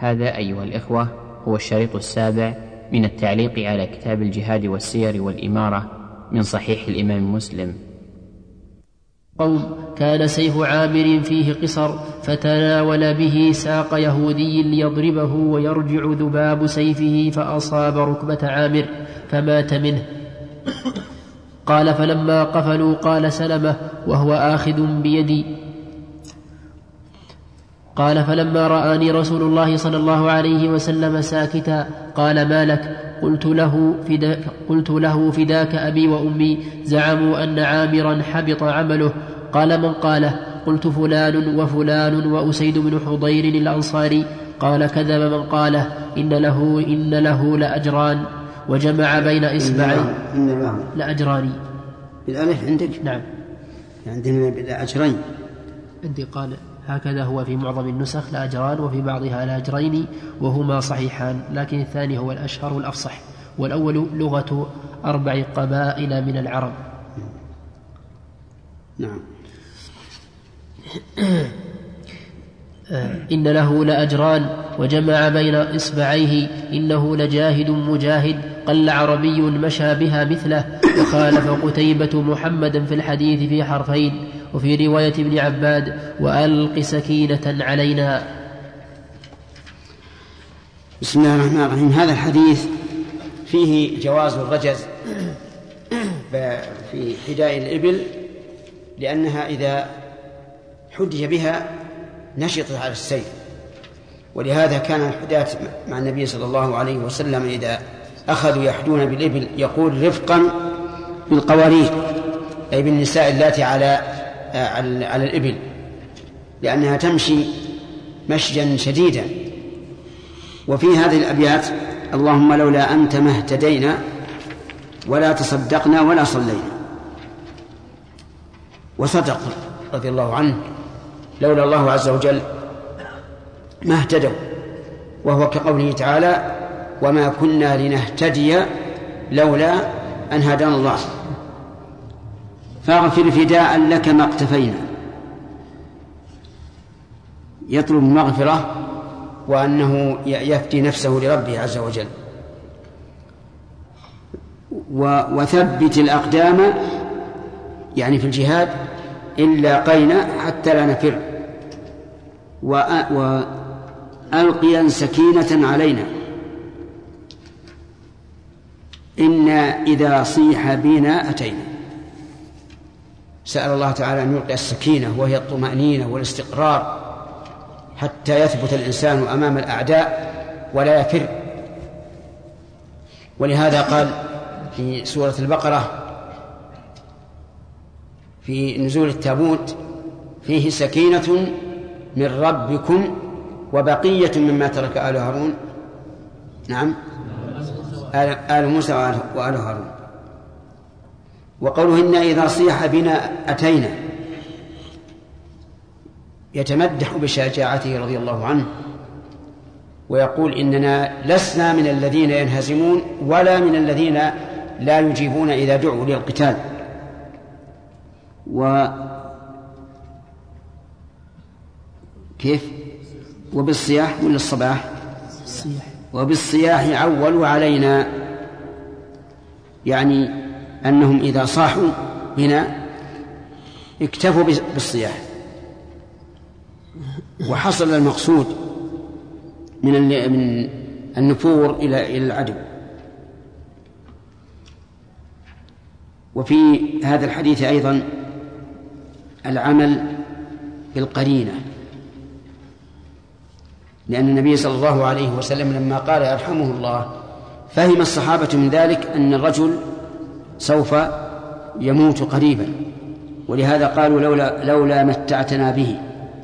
هذا أيها الإخوة هو الشريط السابع من التعليق على كتاب الجهاد والسير والإمارة من صحيح الإمام مسلم. قوم كان سيف عامر فيه قصر فتناول به ساق يهودي ليضربه ويرجع ذباب سيفه فأصاب ركبة عامر فمات منه. قال فلما قفلوا قال سلمة وهو آخذ بيدي قال فلما رآني رسول الله صلى الله عليه وسلم ساكتا قال ما لك؟ قلت له فداك أبي وأمي زعموا أن عامرا حبط عمله. قال من قاله؟ قلت فلان وفلان وأسيد بن حضير الأنصاري. قال كذب من قاله إن له لأجران وجمع بين إصبعيه لأجران بالألف عندك؟ نعم عندنا لأجرين عندي. قال هكذا هو في معظم النسخ لأجران وفي بعضها لأجرين وهما صحيحان، لكن الثاني هو الأشهر والأفصح، والأول لغة 4 قبائل من العرب. نعم. إن له لأجران وجمع بين إصبعيه إنه لجاهد مجاهد قل عربي مشى بها مثله. وخالف قتيبة محمدا في الحديث في حرفين. وفي رواية ابن عباد وألق سكينة علينا. بسم الله الرحمن الرحيم. هذا الحديث فيه جواز الرجز في حداء الإبل، لأنها إذا حدي بها نشطت على السير، ولهذا كان الحداة مع النبي صلى الله عليه وسلم إذا أخذوا يحدون بالإبل يقول رفقا بالقوارير، أي بالنساء اللاتي على الإبل، لأنها تمشي مشيا شديدا. وفي هذه الأبيات اللهم لولا أنت ما اهتدينا ولا تصدقنا ولا صلينا. وصدق رضي الله عنه، لولا الله عز وجل ما اهتدوا، وهو كقوله تعالى وما كنا لنهتدي لولا أن هدانا الله. فاغفر فداء لك ما اقتفينا، يطلب المغفرة وأنه يفدي نفسه لربه عز وجل. وثبت الأقدام يعني في الجهاد إلا قينا حتى لا نفر، وألقيا سكينة علينا إنا إذا صيح بنا أتينا. سأل الله تعالى أن يلقي السكينة وهي الطمأنينة والاستقرار حتى يثبت الإنسان أمام الأعداء ولا يفر. ولهذا قال في سورة البقرة في نزول التابوت فيه سكينة من ربكم وبقية مما ترك آل هارون، نعم آل موسى وآل هارون. وقوله إنا إذا صيح بنا أتينا يتمدح بشجاعته رضي الله عنه، ويقول إننا لسنا من الذين ينهزمون ولا من الذين لا يجيبون إذا دعوا للقتال. كيف؟ وبالصياح ولا الصباح؟ وبالصياح عولوا علينا، يعني أنهم إذا صاحوا بنا اكتفوا بالصياح، وحصل المقصود من النفور إلى العدو. وفي هذا الحديث أيضا العمل بالقرينة، لأن النبي صلى الله عليه وسلم لما قال يرحمه الله فهم الصحابة من ذلك أن الرجل سوف يموت قريبا، ولهذا قالوا لولا متعتنا به.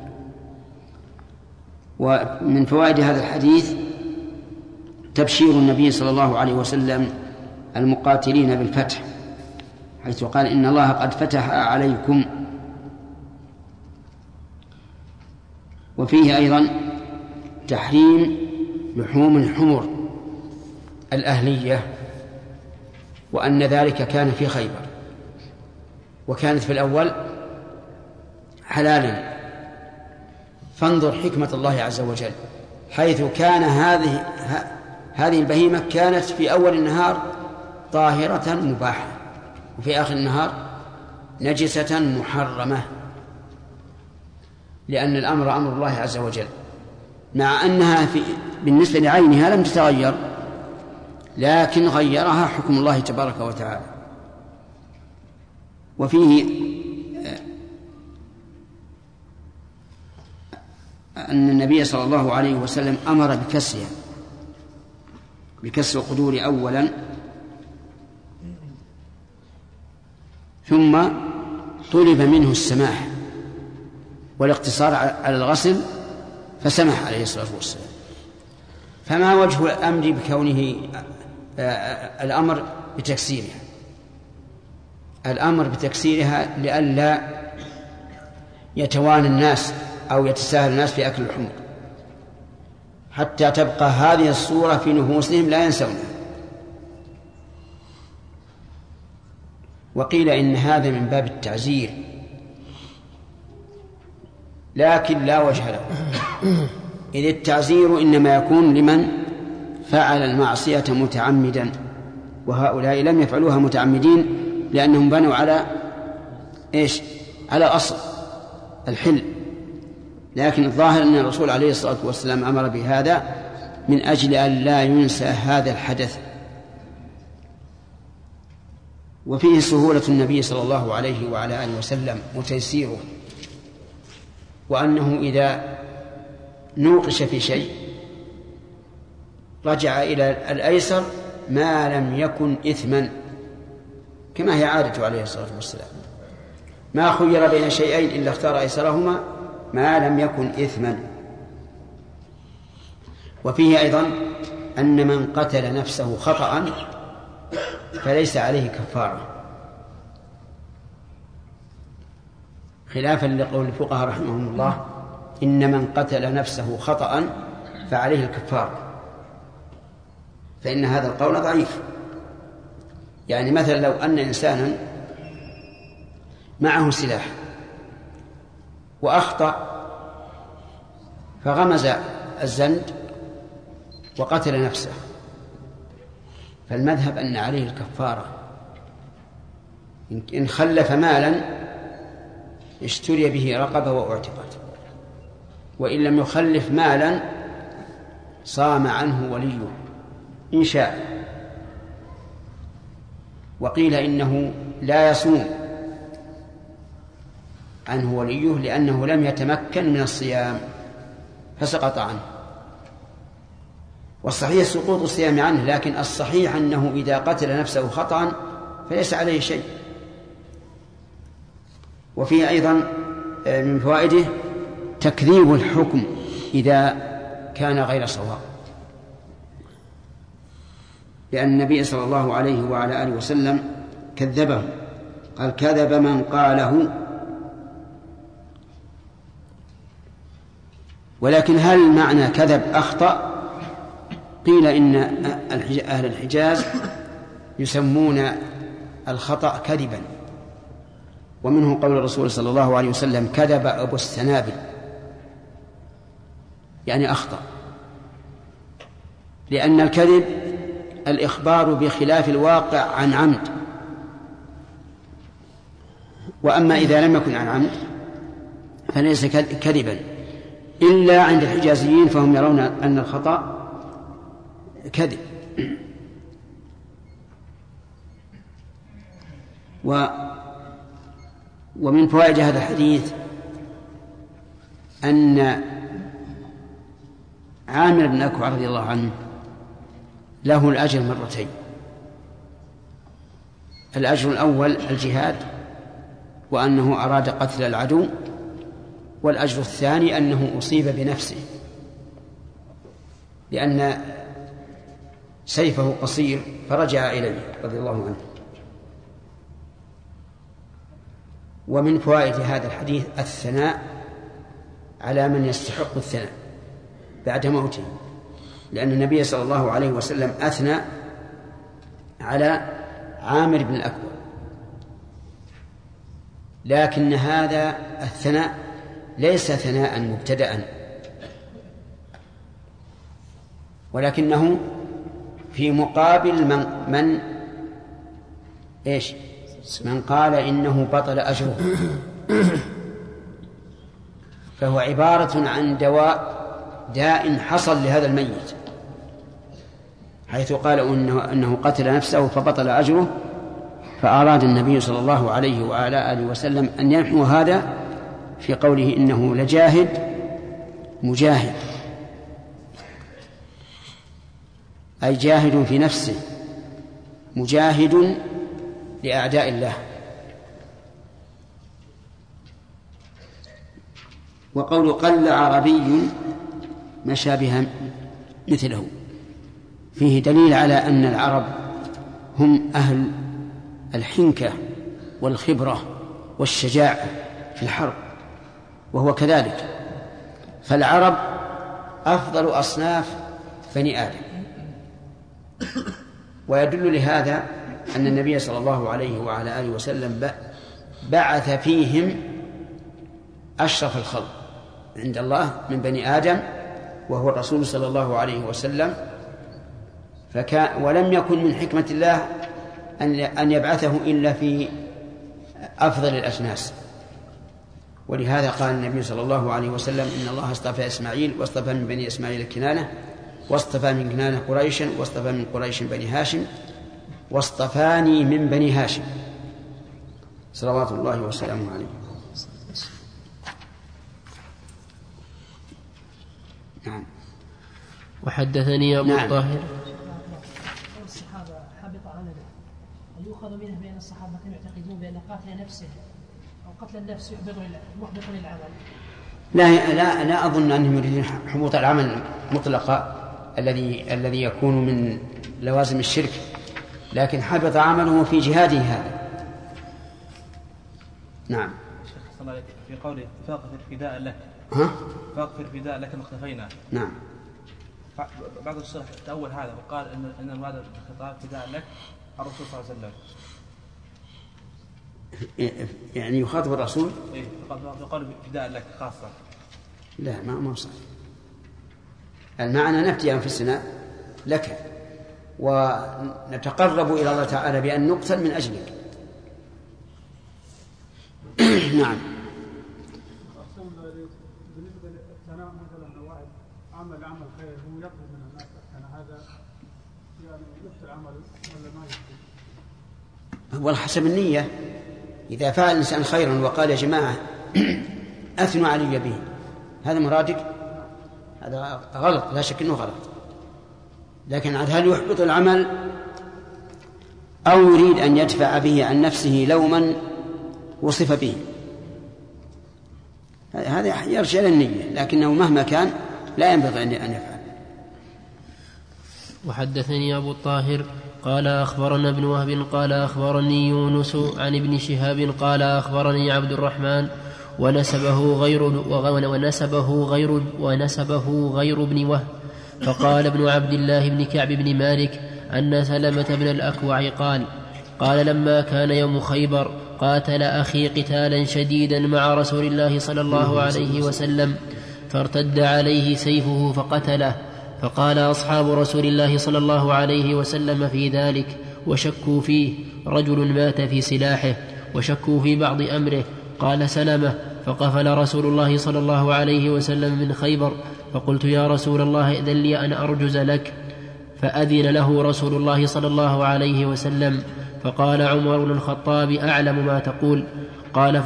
ومن فوائد هذا الحديث تبشير النبي صلى الله عليه وسلم المقاتلين بالفتح، حيث قال إن الله قد فتح عليكم. وفيه أيضا تحريم لحوم الحمر الأهلية، وأن ذلك كان في خيبر، وكانت في الأول حلالا. فانظر حكمة الله عز وجل حيث كان هذه البهيمة كانت في أول النهار طاهرة مباحة وفي آخر النهار نجسة محرمة، لأن الأمر أمر الله عز وجل، مع أنها بالنسبة لعينها لم تتغير، لكن غيرها حكم الله تبارك وتعالى. وفيه أن النبي صلى الله عليه وسلم أمر بكسرها، بكسر القدور أولا، ثم طلب منه السماح والاقتصار على الغسل فسمح عليه الصلاة والسلام. فما وجه الأمر بكونه الأمر بتكسيرها؟ الأمر بتكسيرها لئلا يتوانى الناس أو يتساهل الناس في أكل الحمر، حتى تبقى هذه الصورة في نفوسهم لا ينسونها. وقيل إن هذا من باب التعزير، لكن لا وجه له، إذ التعزير إنما يكون لمن فعل المعصية متعمدا، وهؤلاء لم يفعلوها متعمدين لأنهم بنوا على على أصل الحل. لكن الظاهر أن الرسول عليه الصلاة والسلام أمر بهذا من أجل أن لا ينسى هذا الحدث. وفيه سهولة النبي صلى الله عليه وعلى آله وسلم وتيسيره، وأنه إذا نوقش في شيء رجع إلى الأيسر ما لم يكن إثما، كما هي عادته عليه الصلاة والسلام، ما خير بين شيئين إلا اختار أيسرهما ما لم يكن إثما. وفيه أيضا أن من قتل نفسه خطأ فليس عليه كفارة، خلافا لقول الفقهاء رحمهم الله إن من قتل نفسه خطأ فعليه الكفارة، فإن هذا القول ضعيف. يعني مثلا لو أن إنسانا معه سلاح وأخطأ فغمز الزند وقتل نفسه، فالمذهب أن عليه الكفارة. إن خلف مالا اشتري به رقبة واعتقت، وإن لم يخلف مالا صام عنه وليه إن شاء. وقيل إنه لا يصوم عنه وليه لأنه لم يتمكن من الصيام فسقط عنه. والصحيح سقوط الصيام عنه، لكن الصحيح أنه إذا قتل نفسه خطأ فليس عليه شيء. وفيه أيضا من فوائده تكذيب الحكم إذا كان غير صواب، لأن النبي صلى الله عليه وعلى آله وسلم كذبه، قال كذب من قاله. ولكن هل معنى كذب أخطأ؟ قيل إن أهل الحجاز يسمون الخطأ كذبا، ومنه قول الرسول صلى الله عليه وسلم كذب أبو السنابل، يعني أخطأ، لأن الكذب الإخبار بخلاف الواقع عن عمد. وأما إذا لم يكن عن عمد فليس كذبا، إلا عند الحجازيين فهم يرون أن الخطأ كذب. ومن فوائد هذا الحديث أن عامر بن أكوع رضي الله عنه له الأجر مرتين: الأجر الأول الجهاد وأنه أراد قتل العدو، والأجر الثاني أنه أصيب بنفسه لأن سيفه قصير فرجع إليه رضي الله عنه. ومن فوائد هذا الحديث الثناء على من يستحق الثناء بعد موته، لأن النبي صلى الله عليه وسلم أثنى على عامر بن الأكوع، لكن هذا الثناء ليس ثناء مبتدأ، ولكنه في مقابل من قال إنه بطل أجره، فهو عبارة عن داء حصل لهذا الميت، حيث قال أنه قتل نفسه فبطل أجره، فأراد النبي صلى الله عليه وعلى آله وسلم أن يمحو هذا في قوله إنه لجاهد مجاهد، أي جاهد في نفسه مجاهد لأعداء الله. وقول قل عربي مشى بها مثله فيه دليل على أن العرب هم أهل الحنكة والخبرة والشجاعة في الحرب، وهو كذلك، فالعرب أفضل أصناف بني آدم. ويدل لهذا أن النبي صلى الله عليه وعلى آله وسلم بعث فيهم أشرف الخلق عند الله من بني آدم، وهو الرسول صلى الله عليه وسلم، ولم يكن من حكمة الله أن يبعثه إلا في أفضل الأجناس. ولهذا قال النبي صلى الله عليه وسلم إن الله اصطفى إسماعيل واصطفى من بني إسماعيل كنانة، واصطفى من كنانة قريشا، واصطفى من قريش بني هاشم، واصطفاني من بني هاشم، صلوات الله وسلامه عليه. نعم. وحدثني أبو الطاهر الصحابة حبط عمله، هل يؤخذ منه بأن الصحابة كانوا يعتقدون بأن قاتل نفسه أو قتل النفس محبط للعمل؟ لا أظن أنهم يريدون حبوط العمل مطلقا الذي يكون من لوازم الشرك، لكن حبط عمله في جهاده هذا. نعم. في قوله فاغفر فداء لك، فاغفر فداء لك ما اختفينا. نعم. بعض الشرح تأول هذا وقال إن المراد بالخطاب فداء لك الرسول صلى الله عليه وسلم، يعني يخاطب الرسول. إيه قال فداء لك خاصة. لا ما صح. المعنى نفدي أنفسنا لك ونتقرب إلى الله تعالى بأن نقتل من أجلك. نعم. بالنسبة للثناء مثلا واحد عمل خير هو يطلب من الناس الثناء، هذا يعني يبطل عمله ولا ما يبطل؟ والله حسب النية، إذا فعل الإنسان خيرا وقال يا جماعة أثنوا علي به، هذا مرادك، هذا غلط، لا شك أنه غلط. لكن هل يحبط العمل أو يريد أن يدفع به عن نفسه لوما وصف به، هذا يرجع للنية، لكنه مهما كان لا ينبغي أن يفعل. وحدثني أبو الطاهر قال أخبرنا ابن وهب قال أخبرني يونس عن ابن شهاب قال أخبرني عبد الرحمن ونسبه غير ابن وهب، فقال ابن عبد الله بن كعب بن مالك أن سلمة بن الأكوع قال لما كان يوم خيبر قاتل أخي قتالا شديدا مع رسول الله صلى الله عليه وسلم، فارتد عليه سيفه فقتله، فقال أصحاب رسول الله صلى الله عليه وسلم في ذلك وشكوا فيه، رجل مات في سلاحه وشكوا في بعض أمره. قال سلمة فقفل رسول الله صلى الله عليه وسلم من خيبر، فقلت يا رسول الله ائذن لي أن أرجز لك، فأذن له رسول الله صلى الله عليه وسلم، فقال عمر بن الخطاب أعلم ما تقول. قال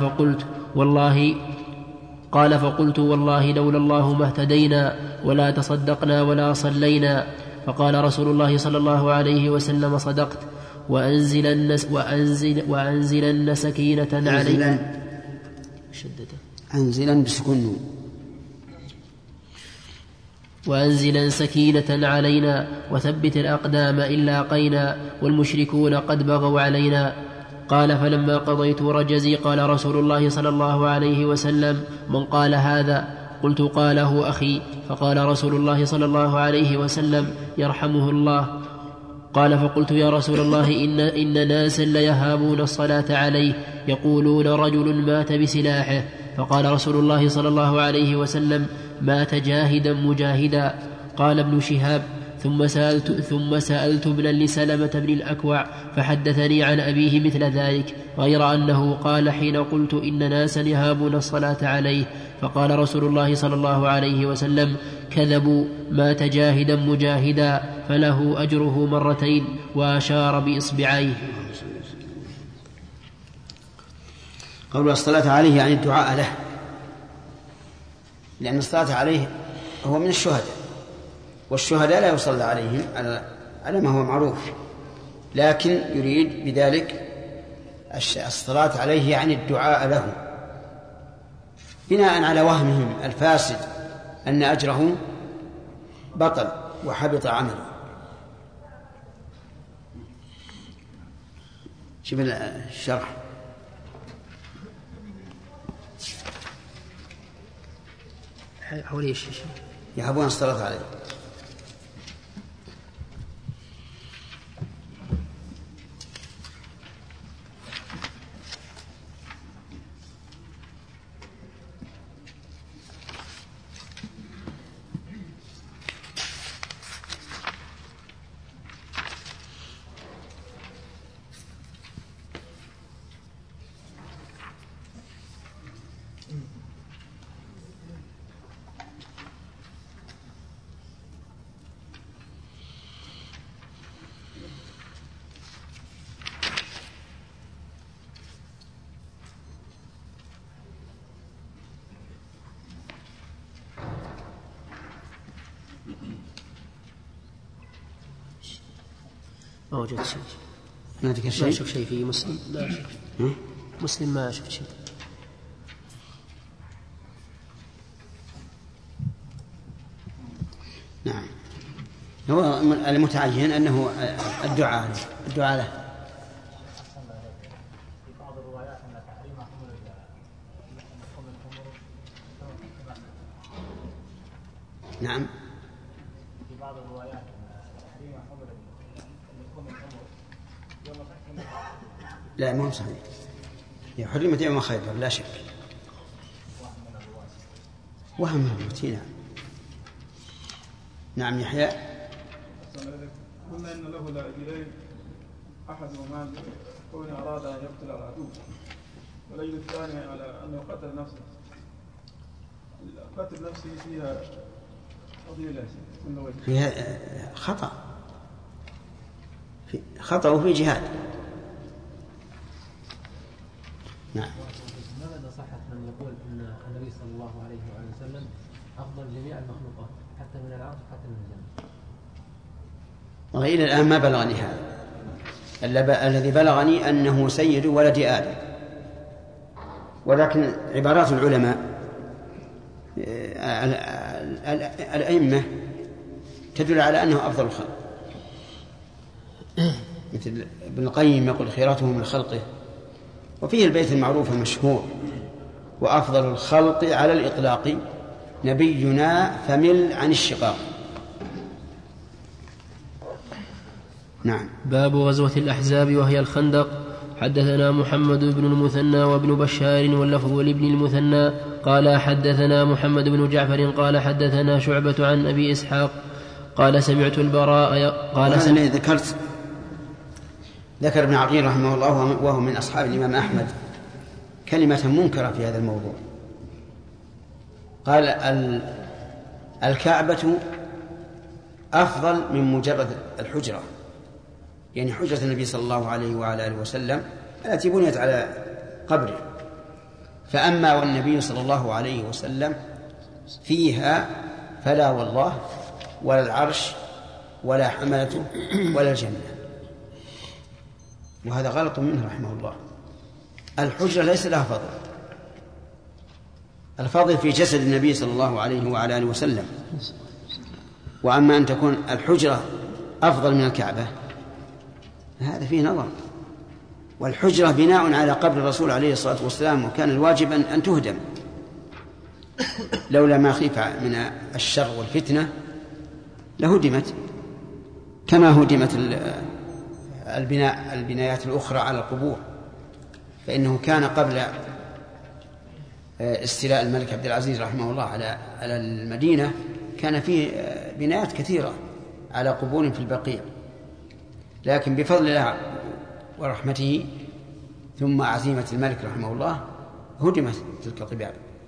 فقلت والله لولا الله ما اهتدينا ولا تصدقنا ولا صلينا. فقال رسول الله صلى الله عليه وسلم صدقت، وأنزلن سكينة علينا، أنزلا بسكون، وأنزلا سكينة علينا وثبت الأقدام إن لاقينا والمشركون قد بغوا علينا. قال فلما قضيت رجزي قال رسول الله صلى الله عليه وسلم من قال هذا؟ قلت قاله أخي. فقال رسول الله صلى الله عليه وسلم يرحمه الله. قال فقلت يا رسول الله إن ناسا ليهابون الصلاة عليه يقولون رجل مات بسلاحه. فقال رسول الله صلى الله عليه وسلم مات جاهدا مجاهدا. قال ابن شهاب ثم سألت ابنا لسلمة بن الأكوع فحدثني عن أبيه مثل ذلك، غير أنه قال حين قلت إن ناسا يهابون الصلاة عليه، فقال رسول الله صلى الله عليه وسلم: كذبوا، مات جاهدا مجاهدا فله أجره مرتين، وأشار بإصبعيه. قول الصلاة عليه يعني الدعاء له، لأن الصلاة عليه هو من الشهداء، والشهداء لا يصلى عليهم على ما هو معروف، لكن يريد بذلك الصلاة عليه يعني الدعاء له، بناء على وهمهم الفاسد أن أجره بطل وحبط عمله. شوف الشرح. حولي الشيشة يهبون الصلاة عليه. ما وجدت شيء. ما أشوف شيء في مسلم، لا أشوف. مسلم ما أشوف شيء. نعم، هو المتعين أنه الدعاء له. نعم، في بعض الروايات تحريم حمل لا مو صحيح، هي حرمت يوم خيبر لا شك، وهم من الروتين. نعم يحيى. قلنا إن له لاجلين، أحدهما كون أراد أن يقتل العدو، والأجل الثاني على أنه قتل نفسه. قتل نفسه فيها فضيلة فيها خطأ وفي جهاد. نعم. ماذا صحت من يقول أن النبي صلى الله عليه وسلم أفضل جميع المخلوقات حتى من العرش حتى من الجنة؟ وإلى الآن ما بلغني هذا، الذي بلغني أنه سيد ولد آدم، ولكن عبارات العلماء الأئمة تدل على أنه أفضل الخلق، مثل ابن القيم يقول خيراته من خلقه، وفيه البيت المعروف المشهور: وأفضل الخلق على الإطلاق نبينا فمل عن الشقاق. نعم. باب غزوة الأحزاب وهي الخندق. حدثنا محمد بن المثنى وابن بشار واللفظ لابن المثنى قال حدثنا محمد بن جعفر قال حدثنا شعبة عن أبي إسحاق قال سمعت البراء قال ذكر ابن عقيل رحمه الله وهو من أصحاب الإمام أحمد كلمة منكرة في هذا الموضوع. قال الكعبة أفضل من مجرد الحجرة، يعني حجرة النبي صلى الله عليه وعلى آله وسلم التي بنيت على قبره، فأما والنبي صلى الله عليه وسلم فيها فلا والله ولا العرش ولا حملته ولا الجنة. وهذا غلط منه رحمه الله. الحجرة ليس لها فضل، الفضل في جسد النبي صلى الله عليه وعلى آله وسلم، وأما أن تكون الحجرة أفضل من الكعبة هذا فيه نظر. والحجرة بناء على قبر الرسول عليه الصلاة والسلام، وكان الواجب أن تهدم لولا ما خيف من الشر والفتنة لهدمت، كما هدمت البنايات الأخرى على القبور، فإنه كان قبل استيلاء الملك عبد العزيز رحمه الله على المدينة كان فيه بنايات كثيرة على قبور في البقيع، لكن بفضل الله ورحمته ثم عزيمة الملك رحمه الله هدمت تلك القباب.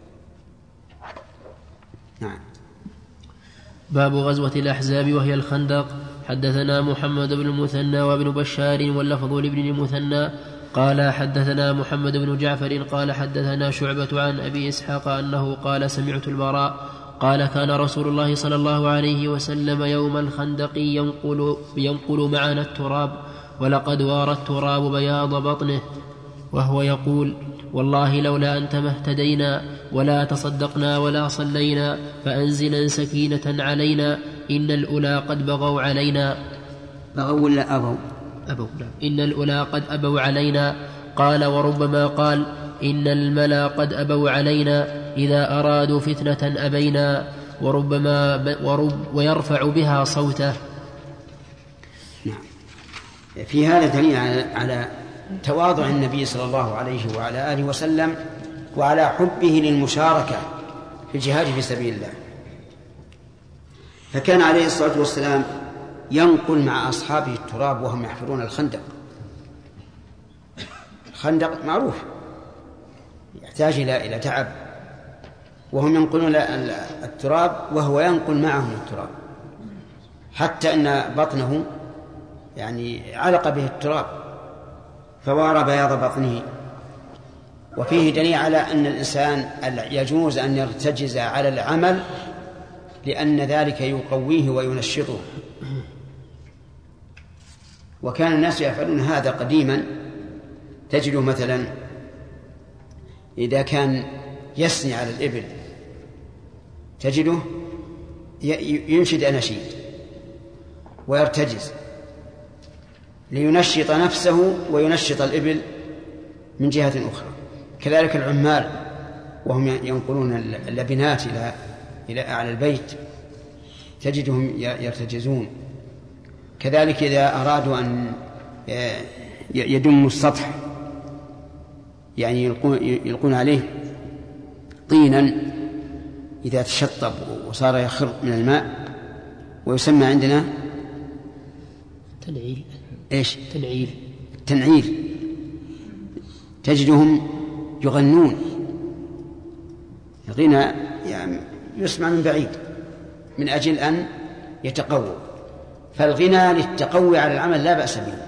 نعم. باب غزوة الأحزاب وهي الخندق. حدثنا محمد بن المثنى وابن بشار واللفظ لابن المثنى قال حدثنا محمد بن جعفر قال حدثنا شعبة عن أبي إسحاق أنه قال سمعت البراء قال كان رسول الله صلى الله عليه وسلم يوم الخندق ينقل معنا التراب ولقد وارى التراب بياض بطنه وهو يقول والله لولا أنت ما اهتدينا ولا تصدقنا ولا صلينا فأنزلا سكينة علينا إن الأولى قد بغوا علينا. بغوا ولا أبوا؟ إن الأولى قد أبوا علينا. قال وربما قال إن الملا قد أبوا علينا إذا أرادوا فتنة أبينا ويرفع بها صوته. نعم. في هذا دليل على تواضع النبي صلى الله عليه وعلى آله وسلم وعلى حبه للمشاركة في الجهاد في سبيل الله. فكان عليه الصلاة والسلام ينقل مع أصحابه التراب وهم يحفرون الخندق. الخندق معروف يحتاج إلى تعب، وهم ينقلون التراب وهو ينقل معهم التراب، حتى أن بطنه يعني علق به التراب فوارى بياض بطنه. وفيه دليل على أن الإنسان يجوز أن يرتجز على العمل لأن ذلك يقويه وينشطه. وكان الناس يفعلون هذا قديما. تجده مثلا إذا كان يسني على الإبل تجده ينشد أناشيد ويرتجز لينشط نفسه وينشط الإبل من جهة أخرى. كذلك العمال وهم ينقلون اللبنات إلى أعلى البيت تجدهم يرتجزون. كذلك إذا أرادوا أن يدموا السطح يعني يلقون عليه طينا إذا تشطب وصار يخر من الماء، ويسمى عندنا تنعيل. إيش؟ تنعيل. تجدهم يغنون غنى يعني يسمع من بعيد من أجل أن يتقووا. فالغنى للتقوي على العمل لا بأس به.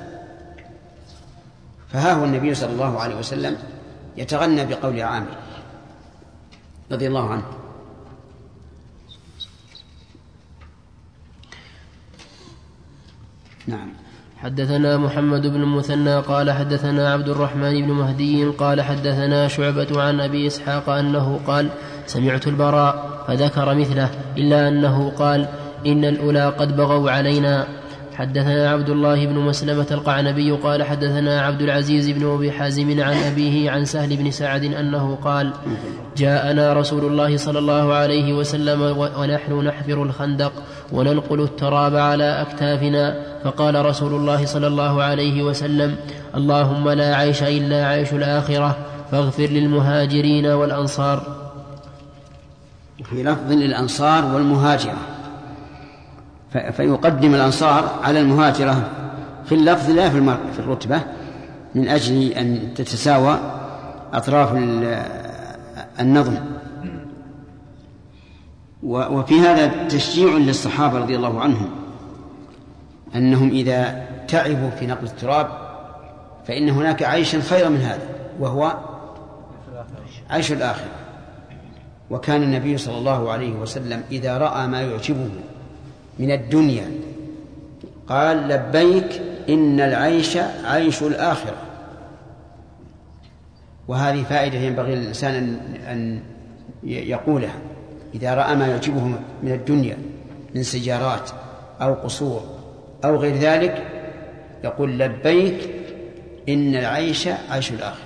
فها هو النبي صلى الله عليه وسلم يتغنى بقول عامر رضي الله عنه. نعم. حدثنا محمد بن المثنى قال حدثنا عبد الرحمن بن مهدي قال حدثنا شعبة عن أبي إسحاق أنه قال سمعت البراء فذكر مثله إلا أنه قال إن الأولى قد بغوا علينا. حدثنا عبد الله بن مسلمة القعنبي قال حدثنا عبد العزيز بن أبي حازم عن أبيه عن سهل بن سعد أنه قال جاءنا رسول الله صلى الله عليه وسلم ونحن نحفر الخندق وننقل التراب على أكتافنا فقال رسول الله صلى الله عليه وسلم اللهم لا عيش إلا عيش الآخرة فاغفر للمهاجرين والأنصار. في لفظ للأنصار والمهاجرة فيقدم الأنصار على المهاجرة في اللفظ لا في الرتبة من أجل أن تتساوى أطراف النظم. وفي هذا تشجيع للصحابة رضي الله عنهم أنهم إذا تعبوا في نقل التراب فإن هناك عيشا خيرا من هذا وهو عيش الآخرة. وكان النبي صلى الله عليه وسلم إذا رأى ما يعجبه من الدنيا قال لبيك إن العيش عيش الآخرة. وهذه فائدة ينبغي للإنسان أن يقولها إذا رأى ما يعجبه من الدنيا من سيارات أو قصور أو غير ذلك يقول لبيك إن العيش عيش الآخرة.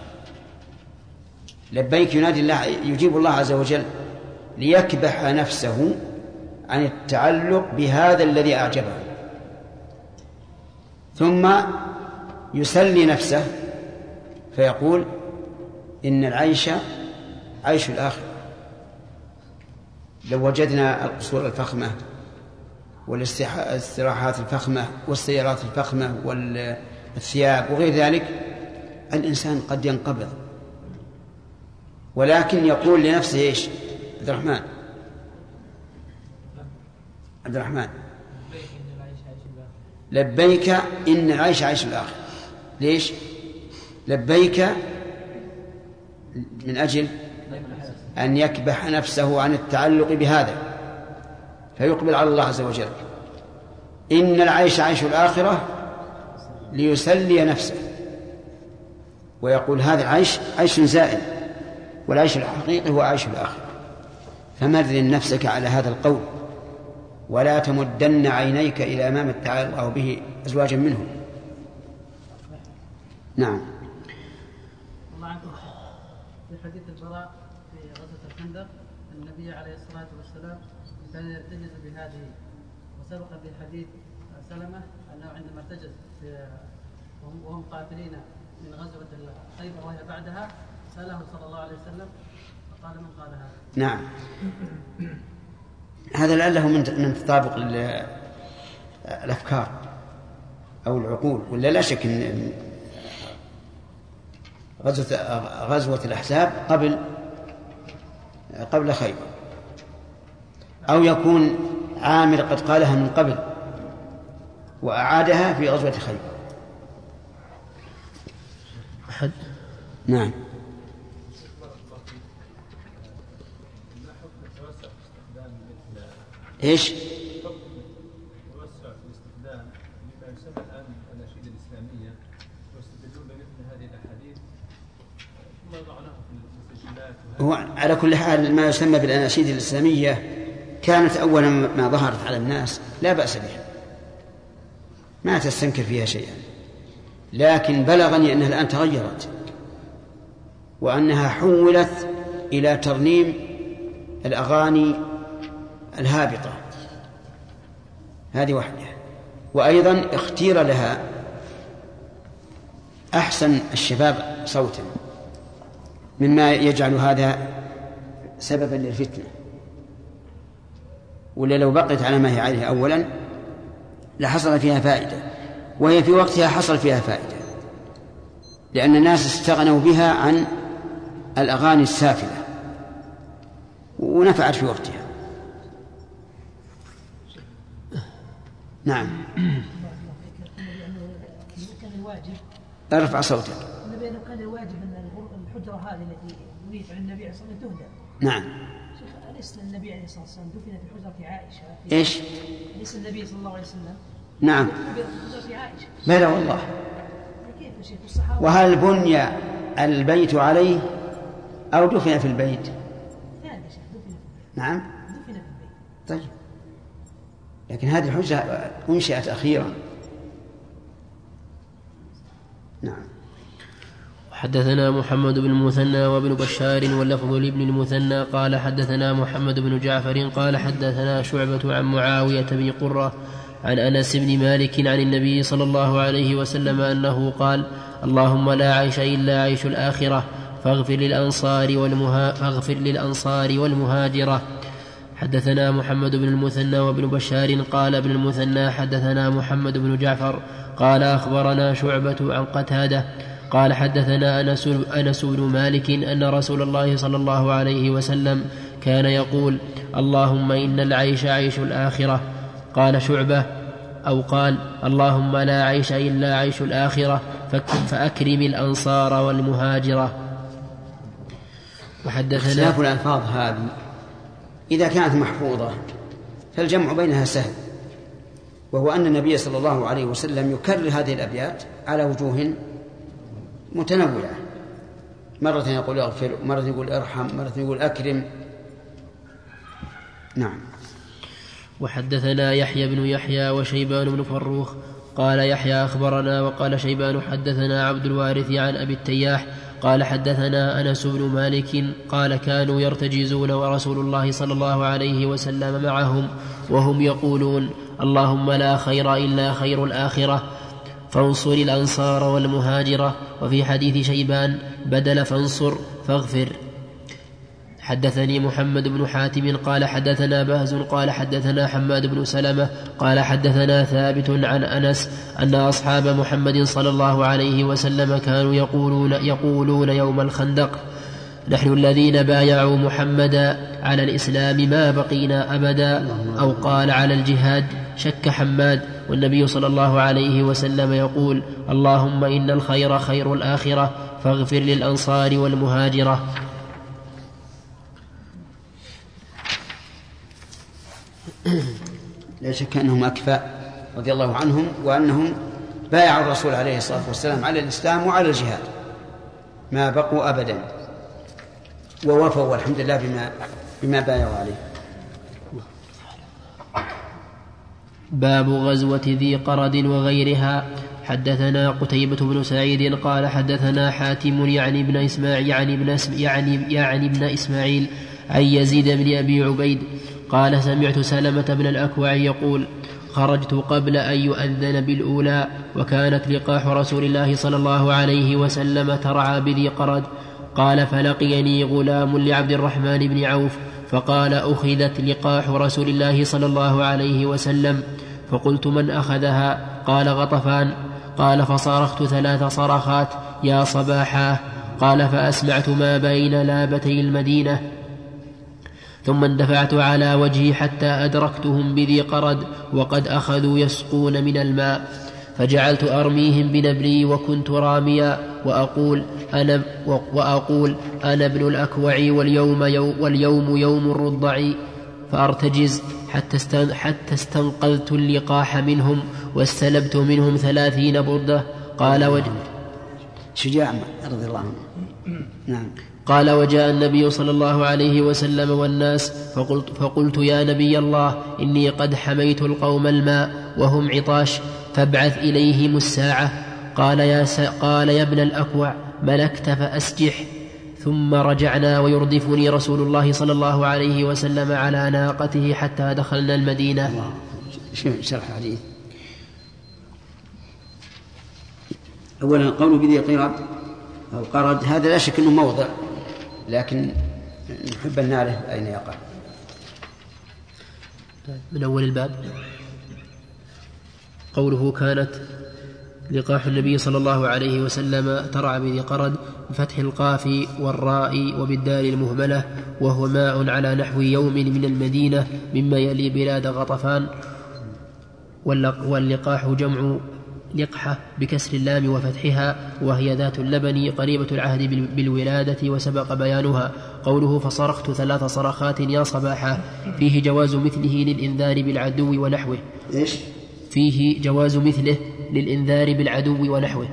لبيك ينادي الله يجيب الله عز وجل ليكبح نفسه عن التعلق بهذا الذي أعجبه، ثم يسلي نفسه فيقول إن العيش عيش الآخرة. لو وجدنا القصور الفخمة والاستراحات الفخمة والسيارات الفخمة والثياب وغير ذلك، الإنسان قد ينقبض، ولكن يقول لنفسه إيش؟ عبد الرحمن لبيك إن العيش عيش الآخر. ليش لبيك؟ من أجل أن يكبح نفسه عن التعلق بهذا فيقبل على الله عز وجل. إن العيش عيش الآخرة ليسلي نفسه، ويقول هذا العيش عيش زائل، والعيش الحقيقي هو عيش الآخرة. فمرن نفسك على هذا القول، ولا تمدن عينيك إلى ما متع الله به أزواجا منهم. نعم. في حديث البراء في غزوة الخندق النبي عليه الصلاة والسلام كان يرتجز بهذه، وسبق في حديث سلمة أنه عندما ارتجز وهم قاتلين من غزوة خيبر وهي بعدها سأله صلى الله عليه وسلم فقال من قال هذا؟ نعم، هذا لعله من تطابق الأفكار أو العقول، ولا لا شك أن غزوة الأحزاب قبل خيبر، أو يكون عامر قد قالها من قبل وأعادها في غزوة خيبر. نعم. إيش؟ توسع في الاستخدام بما يسمى الآن الأناشيد الإسلامية، ويستدلون بمثل هذه الأحاديث ثم يضعناها في المسجلات. هو على كل حال ما يسمى بالأناشيد الإسلامية كانت أولا ما ظهرت على الناس لا بأس بها، ما تستنكر فيها شيئا، لكن بلغني أنها الآن تغيرت، وأنها حولت إلى ترنيم الأغاني الهابطة، هذه واحدة. وأيضا اختير لها أحسن الشباب صوتا، مما يجعل هذا سببا للفتنة، ولا لو بقيت على ما هي عليه أولا لحصل فيها فائدة، وهي في وقتها حصل فيها فائدة، لأن الناس استغنوا بها عن الأغاني السافلة ونفعت في وقتها. نعم. كان الواجب ارفع صوتك. النبي كان الواجب أن الحجرة هذه التي نريد عن النبي عليه الصلاة والسلام تهدى. نعم. شيخ أليس النبي عليه الصلاة والسلام دفن في حجرة عائشة؟ إيش؟ أليس النبي صلى الله عليه وسلم؟ نعم. دفن في حجرة عائشة. بلى والله. كيف يا شيخ الصحابة؟ وهل بني البيت عليه أو دفن في البيت؟ لا يا شيخ دفن في البيت. نعم. دفن في البيت. طيب، لكن هذه الحجة أنشئت أخيرا. نعم. حدثنا محمد بن المثنى وابن بشار واللفظ لابن المثنى قال حدثنا محمد بن جعفر قال حدثنا شعبة عن معاوية بن قرة عن أنس بن مالك عن النبي صلى الله عليه وسلم أنه قال اللهم لا عيش إلا عيش الآخرة فاغفر للأنصار والمهاجرة. حدثنا محمد بن المثنى وابن بشار قال ابن المثنى حدثنا محمد بن جعفر قال أخبرنا شعبة عن قتادة قال حدثنا أنس بن مالك أن رسول الله صلى الله عليه وسلم كان يقول اللهم إن العيش عيش الآخرة. قال شعبة أو قال اللهم لا عيش إلا عيش الآخرة فأكرم الأنصار والمهاجرة. وحدثنا اختلاف الألفاظ هذه إذا كانت محفوظة فالجمع بينها سهل، وهو أن النبي صلى الله عليه وسلم يكرر هذه الأبيات على وجوه متنوعة، مرة يقول اغفر، مرة يقول ارحم، مرة يقول أكرم. نعم. وحدثنا يحيى بن يحيى وشيبان بن فروخ قال يحيى أخبرنا وقال شيبان حدثنا عبد الوارث عن أبي التياح قال حدثنا أنس بن مالك قال كانوا يرتجزون ورسول الله صلى الله عليه وسلم معهم وهم يقولون اللهم لا خير إلا خير الآخرة فانصر الأنصار والمهاجرة. وفي حديث شيبان بدل فانصر فاغفر. حدثني محمد بن حاتم قال حدثنا بهز قال حدثنا حماد بن سلمة قال حدثنا ثابت عن أنس أن أصحاب محمد صلى الله عليه وسلم كانوا يقولون يوم الخندق: نحن الذين بايعوا محمدا على الإسلام ما بقينا أبدا، أو قال على الجهاد. شك حماد، والنبي صلى الله عليه وسلم يقول: اللهم إن الخير خير الآخرة فاغفر للأنصار والمهاجرة. لا شك أنهم أكفاء رضي الله عنهم، وأنهم بايعوا الرسول عليه الصلاة والسلام على الإسلام وعلى الجهاد ما بقوا أبدا، ووفوا والحمد لله بما بايعوا عليه. باب غزوة ذي قرد وغيرها. حدثنا قتيبة بن سعيد قال حدثنا حاتم يعني ابن إسماعيل عن يزيد بن أبي عبيد قال سمعت سلمة بن الأكوع يقول: خرجت قبل أن يؤذن بالأولى، وكانت لقاح رسول الله صلى الله عليه وسلم ترعى بذي قرد. قال: فلقيني غلام لعبد الرحمن بن عوف فقال: أخذت لقاح رسول الله صلى الله عليه وسلم. فقلت: من أخذها؟ قال: غطفان. قال: فصرخت 3 صرخات: يا صباحا. قال: فأسمعت ما بين لابتي المدينة، ثم اندفعت على وجهي حتى أدركتهم بذي قرد وقد أخذوا يسقون من الماء، فجعلت أرميهم بنبلي وكنت راميا وأقول أنا ابن الأكوع واليوم يوم الرضع، فأرتجز حتى استنقذت اللقاح منهم واستلبت منهم 30 بردة. قال شجاع رضي الله عنه. نعم. قال: وجاء النبي صلى الله عليه وسلم والناس، فقلت: يا نبي الله، إني قد حميت القوم الماء وهم عطاش، فابعث إليهم الساعة. قال: يا ابن الأكوع، ملكت فأسجح. ثم رجعنا ويردفني رسول الله صلى الله عليه وسلم على ناقته حتى دخلنا المدينة. شرح حديث. أولا قوله بذي قرد أو قرد، هذا لا شك أنه موضع، لكن نحب أن نعرف أين يقع. من أول الباب قوله: كانت لقاح النبي صلى الله عليه وسلم ترعى بذي قرد، بفتح القاف والراء وبالدال المهملة، وهو ماء على نحو يوم من المدينة مما يلي بلاد غطفان. واللقاح جمع لقحة بكسر اللام وفتحها، وهي ذات اللبن قريبة العهد بالولادة وسبق بيانها. قوله: فصرخت 3 صرخات يا صباحا، فيه جواز مثله للإنذار بالعدو ونحوه. إيش؟ فيه جواز مثله للإنذار بالعدو ونحوه.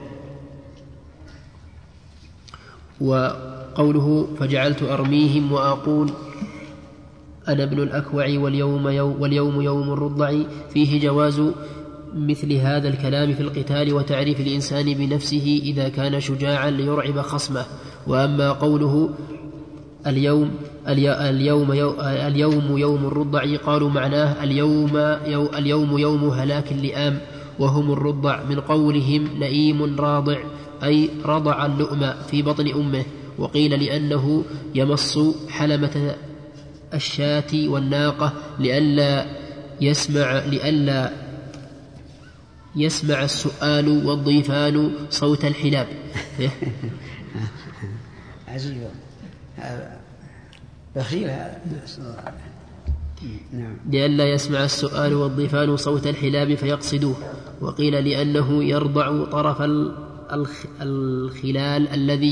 وقوله: فجعلت أرميهم وأقول أنا ابن الأكوع واليوم يوم الرضع، فيه جواز مثل هذا الكلام في القتال وتعريف الإنسان بنفسه إذا كان شجاعا ليرعب خصمه. وأما قوله اليوم يوم الرضع، قالوا معناه اليوم يوم هلاك اللئام، وهم الرضع من قولهم لئيم راضع، أي رضع اللؤم في بطن أمه. وقيل لأنه يمص حلمة الشاة والناقة لئلا يسمع السؤال والضيفان صوت الحلاب. عجيب. بخيل. لئلا يسمع السؤال والضيفان صوت الحلاب فيقصدوه. وقيل لأنه يرضع طرف الخلال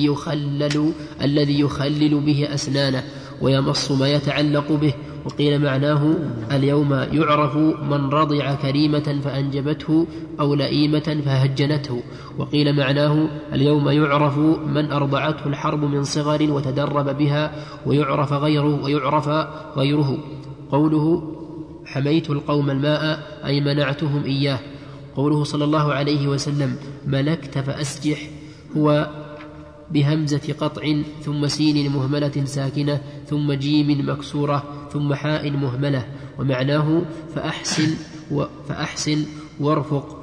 الذي يخلل به أسنانه ويمص ما يتعلق به. وقيل معناه اليوم يعرف من رضع كريمة فأنجبته أو لئيمة فهجنته. وقيل معناه اليوم يعرف من أرضعته الحرب من صغر وتدرب بها ويعرف غيره. قوله: حميت القوم الماء، أي منعتهم إياه. قوله صلى الله عليه وسلم: ملكت فأسجح، هو بهمزة قطع ثم سين مهملة ساكنة ثم جيم مكسورة ثم حاء مهملة، ومعناه فأحسن وارفق.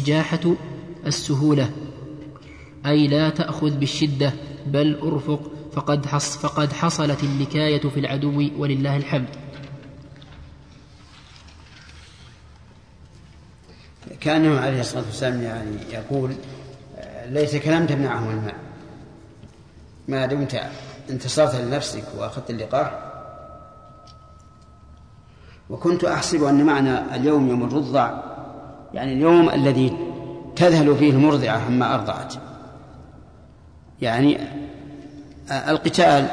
والسجاحة السهولة، أي لا تأخذ بالشدة بل أرفق فقد حصلت النكاية في العدو ولله الحمد. كأنه عليه الصلاة والسلام يعني يقول ليتك لم تمنعه الماء ما دمت انتصرت لنفسك وأخذت اللقاح. وكنت أحسب أن معنى اليوم يوم الرضع يعني اليوم الذي تذهل فيه المرضعة عما أرضعت، يعني القتال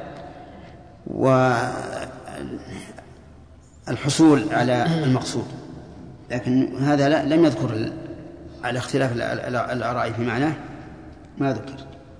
والحصول على المقصود. لكن هذا لم يذكر على اختلاف الآراء في معناه، ما ذكر.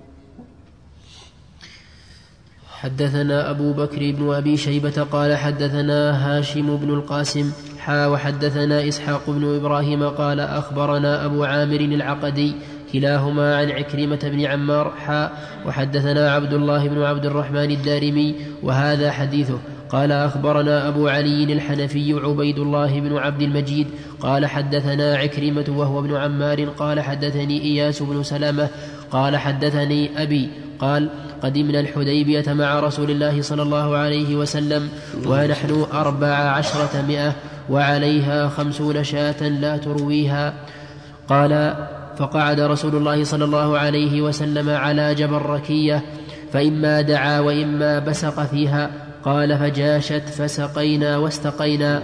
حدثنا أبو بكر بن أبي شيبة قال حدثنا هاشم بن القاسم وحدثنا إسحاق بن إبراهيم قال أخبرنا أبو عامر العقدي كلاهما عن عكرمة بن عمار وحدثنا عبد الله بن عبد الرحمن الدارمي وهذا حديثه قال أخبرنا أبو علي الحنفي عبيد الله بن عبد المجيد قال حدثنا عكرمة وهو ابن عمار قال حدثني إياس بن سلمة قال حدثني أبي قال قدمنا الحديبية مع رسول الله صلى الله عليه وسلم ونحن 14 وعليها 50 شاة لا ترويها. قال فقعد رسول الله صلى الله عليه وسلم على جبل ركية فإما دعا وإما بسق فيها. قال فجاشت فسقينا واستقينا.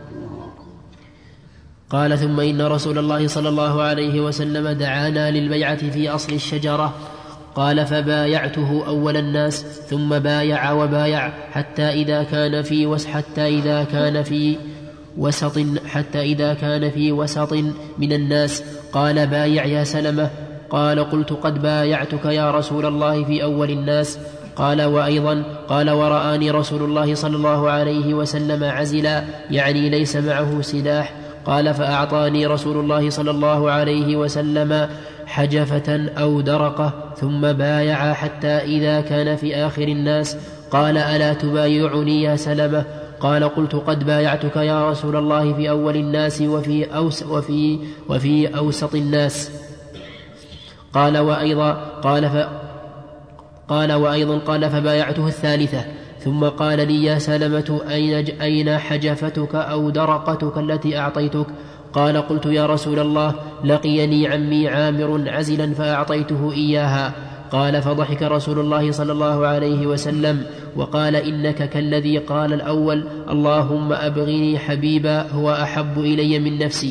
قال ثم إن رسول الله صلى الله عليه وسلم دعانا للبيعة في أصل الشجرة. قال فبايعته أول الناس ثم بايع وبايع حتى إذا كان في وسط من الناس قال بايع يا سلمة. قال قلت قد بايعتك يا رسول الله في أول الناس. قال وأيضا قال ورآني رسول الله صلى الله عليه وسلم عزلا يعني ليس معه سلاح. قال فأعطاني رسول الله صلى الله عليه وسلم حجفة أو درقة ثم بايع حتى إذا كان في آخر الناس قال ألا تبايعني يا سلمة. قال قلت قد بايعتك يا رسول الله في أول الناس وفي أوسط الناس. قال وأيضا قال فبايعته الثالثة ثم قال لي يا سلمة أين حجفتك أو درقتك التي أعطيتك؟ قال قلت يا رسول الله لقيني عمي عامر عزلا فأعطيته إياها. قال فضحك رسول الله صلى الله عليه وسلم وقال إنك كالذي قال الأول اللهم أبغني حبيبا هو أحب إلي من نفسي.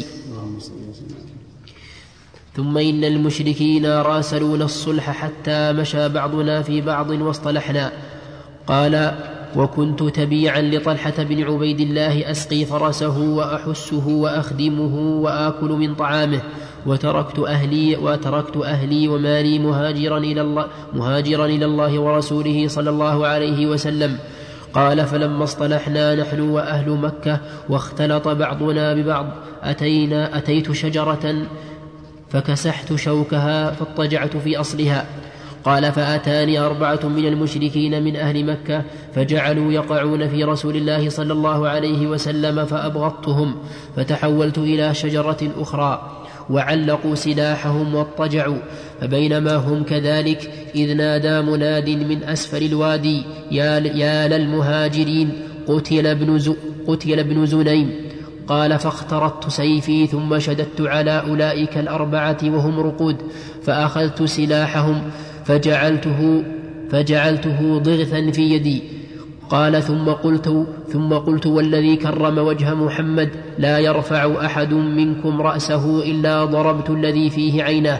ثم إن المشركين راسلون الصلح حتى مشى بعضنا في بعض واصطلحنا. قال وكنت تبيعا لطلحة بن عبيد الله أسقي فرسه وأحسه وأخدمه وآكل من طعامه وتركت أهلي ومالي مهاجرا إلى الله ورسوله صلى الله عليه وسلم. قال فلما اصطلحنا نحن وأهل مكة واختلط بعضنا ببعض أتيت شجرة فكسحت شوكها فاضطجعت في أصلها. قال فأتاني 4 من المشركين من أهل مكة فجعلوا يقعون في رسول الله صلى الله عليه وسلم فأبغضتهم فتحولت إلى شجرة أخرى وعلقوا سلاحهم واضطجعوا. فبينما هم كذلك إذ نادى مناد من أسفل الوادي يا للمهاجرين قتل ابن زنيم. قال فاخترت سيفي ثم شددت على أولئك 4 وهم رقود فأخذت سلاحهم فجعلته ضغثا في يدي. قال ثم قلت والذي كرم وجه محمد لا يرفع أحد منكم رأسه إلا ضربت الذي فيه عيناه.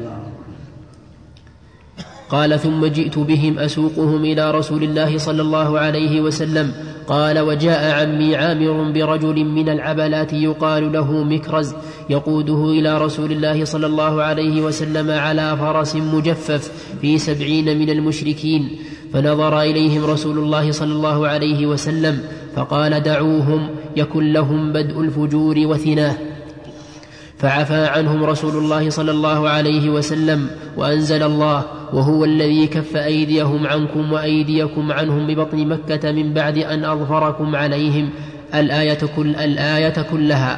قال ثم جئت بهم أسوقهم إلى رسول الله صلى الله عليه وسلم. قال وجاء عمي عامر برجل من العبلات يقال له مكرز يقوده إلى رسول الله صلى الله عليه وسلم على فرس مجفف في 70 من المشركين. فنظر إليهم رسول الله صلى الله عليه وسلم فقال دعوهم يكن لهم بدء الفجور وثناه. فعفى عنهم رسول الله صلى الله عليه وسلم وأنزل الله وهو الذي كف أيديهم عنكم وأيديكم عنهم ببطن مكة من بعد أن أظفركم عليهم الآية كلها.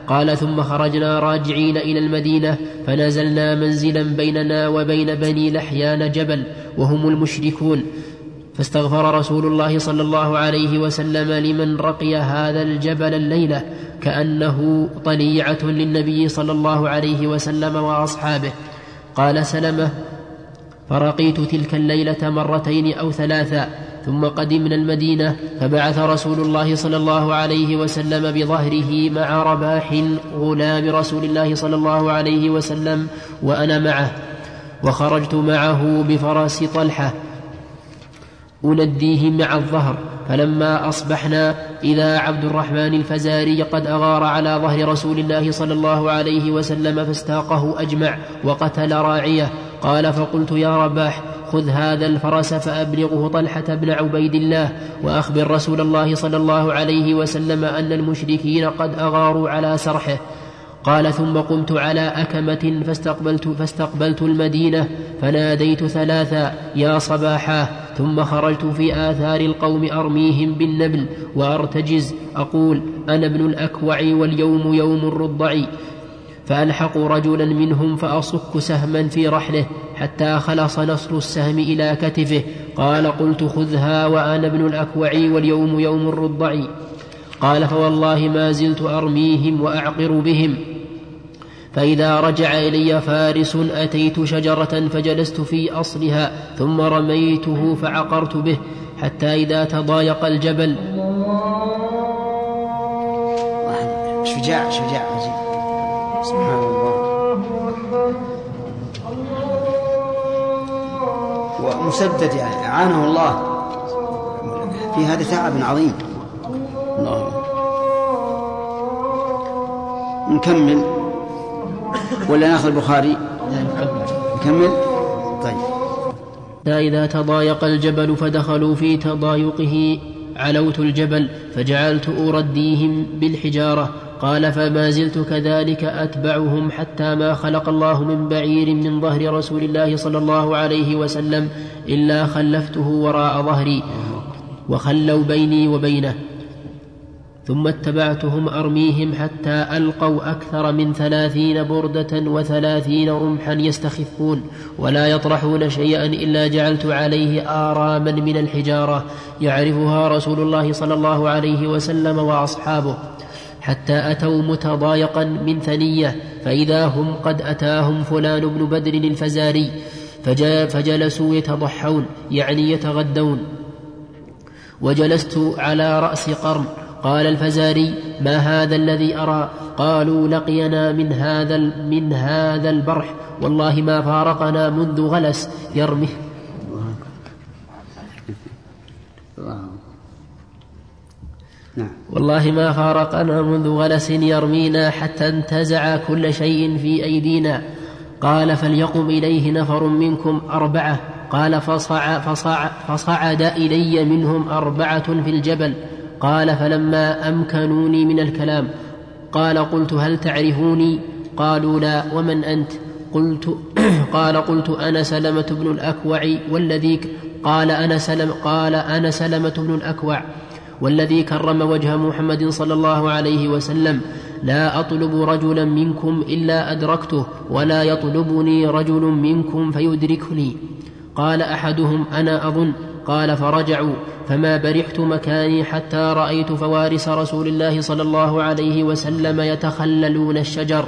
قال ثم خرجنا راجعين إلى المدينة فنزلنا منزلا بيننا وبين بني لحيان جبل وهم المشركون، فاستغفر رسول الله صلى الله عليه وسلم لمن رقي هذا الجبل الليلة كأنه طليعة للنبي صلى الله عليه وسلم وأصحابه. قال سلمة: فرقيت تلك الليلة مرتين أو ثلاثا، ثم قدمنا المدينة فبعث رسول الله صلى الله عليه وسلم بظهره مع رباح غلام رسول الله صلى الله عليه وسلم وأنا معه، وخرجت معه بفرس طلحة أنديه مع الظهر. فلما أصبحنا إذا عبد الرحمن الفزاري قد أغار على ظهر رسول الله صلى الله عليه وسلم فاستاقه أجمع وقتل راعيه. قال: فقلت: يا رباح، خذ هذا الفرس فأبلغه طلحة بن عبيد الله، وأخبر رسول الله صلى الله عليه وسلم أن المشركين قد أغاروا على سرحه. قال: ثم قمت على أكمة فاستقبلت المدينة فناديت ثلاثا: يا صباحا. ثم خرجت في آثار القوم أرميهم بالنبل وأرتجز أقول: أنا ابن الأكوع واليوم يوم الرضع. فألحق رجلا منهم فأصك سهما في رحله حتى خلص نصر السهم إلى كتفه. قال: قلت: خذها وأنا ابن الأكوع واليوم يوم الرضع. قال: فوالله ما زلت أرميهم وأعقر بهم، فإذا رجع إلي فارس أتيت شجرة فجلست في أصلها ثم رميته فعقرت به حتى إذا تضايق الجبل. شجاع عجيب، سبحان الله. ومسدد يعني أعانه الله في هذا تعب عظيم. الله. نكمل ولا ناخذ البخاري؟ نكمل. طيب. إذا تضايق الجبل فدخلوا في تضايقه علوت الجبل فجعلت أرديهم بالحجارة. قال: فما زلت كذلك أتبعهم حتى ما خلق الله من بعير من ظهر رسول الله صلى الله عليه وسلم إلا خلفته وراء ظهري وخلوا بيني وبينه. ثم اتبعتهم أرميهم حتى ألقوا أكثر من 30 بردة و30 رمحا يستخفون ولا يطرحون شيئا إلا جعلت عليه آراما من الحجارة يعرفها رسول الله صلى الله عليه وسلم وأصحابه، حتى أتوا متضايقا من ثنية فإذا هم قد أتاهم فلان بن بدر الفزاري فجلسوا يتضحون يعني يتغدون، وجلست على رأس قرن. قال الفزاري: ما هذا الذي أرى؟ قالوا: لقينا من هذا البرح والله ما فارقنا منذ غلس يرميه. والله ما فارقنا منذ غلس يرمينا حتى انتزع كل شيء في أيدينا. قال: فليقم إليه نفر منكم 4. قال: فصعد إلي منهم 4 في الجبل. قال: فلما أمكنوني من الكلام قال: قلت: هل تعرفوني؟ قالوا: لا. ومن أنت؟ قلت: أنا سلمة بن الأكوع والذي قال: أنا سلمة بن الأكوع والذي كرم وجه محمد صلى الله عليه وسلم. لا أطلب رجلا منكم إلا أدركته ولا يطلبني رجل منكم فيدركني. قال أحدهم: أنا أظن. قال: فرجعوا فما برحت مكاني حتى رأيت فوارس رسول الله صلى الله عليه وسلم يتخللون الشجر،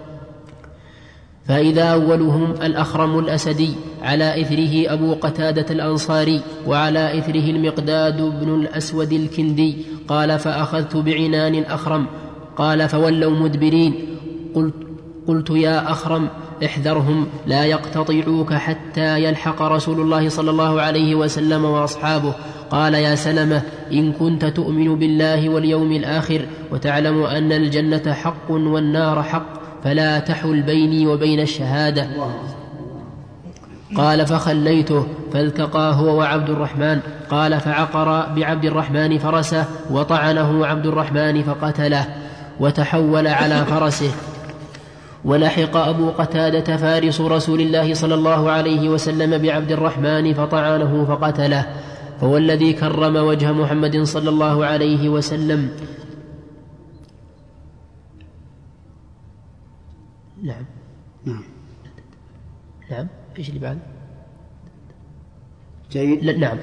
فإذا أولهم الأخرم الأسدي، على إثره أبو قتادة الأنصاري، وعلى إثره المقداد بن الأسود الكندي. قال: فأخذت بعنان الأخرم. قال: فولوا مدبرين. قلت: يا أخرم احذرهم لا يقتطعوك حتى يلحق رسول الله صلى الله عليه وسلم وأصحابه. قال: يا سلمة، إن كنت تؤمن بالله واليوم الآخر وتعلم أن الجنة حق والنار حق فلا تحل بيني وبين الشهادة. قال: فخليته فالتقى هو وعبد الرحمن. قال: فعقر بعبد الرحمن فرسه وطعنه عبد الرحمن فقتله وتحول على فرسه. ولحق أبو قتادة فارس رسول الله صلى الله عليه وسلم بعبد الرحمن فطعنه فقتله. فوالذي كرم وجه محمد صلى الله عليه وسلم نعم. نعم. نعم. إيش اللي بعد؟ جيد. لا نعم.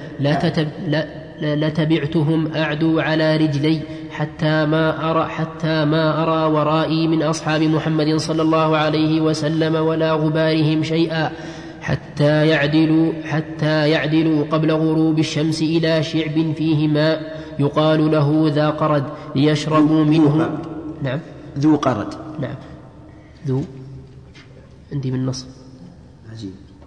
لتبعتهم أعدو على رجلي حتى ما أرى ورائي من أصحاب محمد صلى الله عليه وسلم ولا غبارهم شيئا حتى يعدلوا قبل غروب الشمس إلى شعب فيه ماء يقال له ذا قرد ليشربوا منه. نعم. ذو قرد. نعم. ذو عندي من نص. عجيب.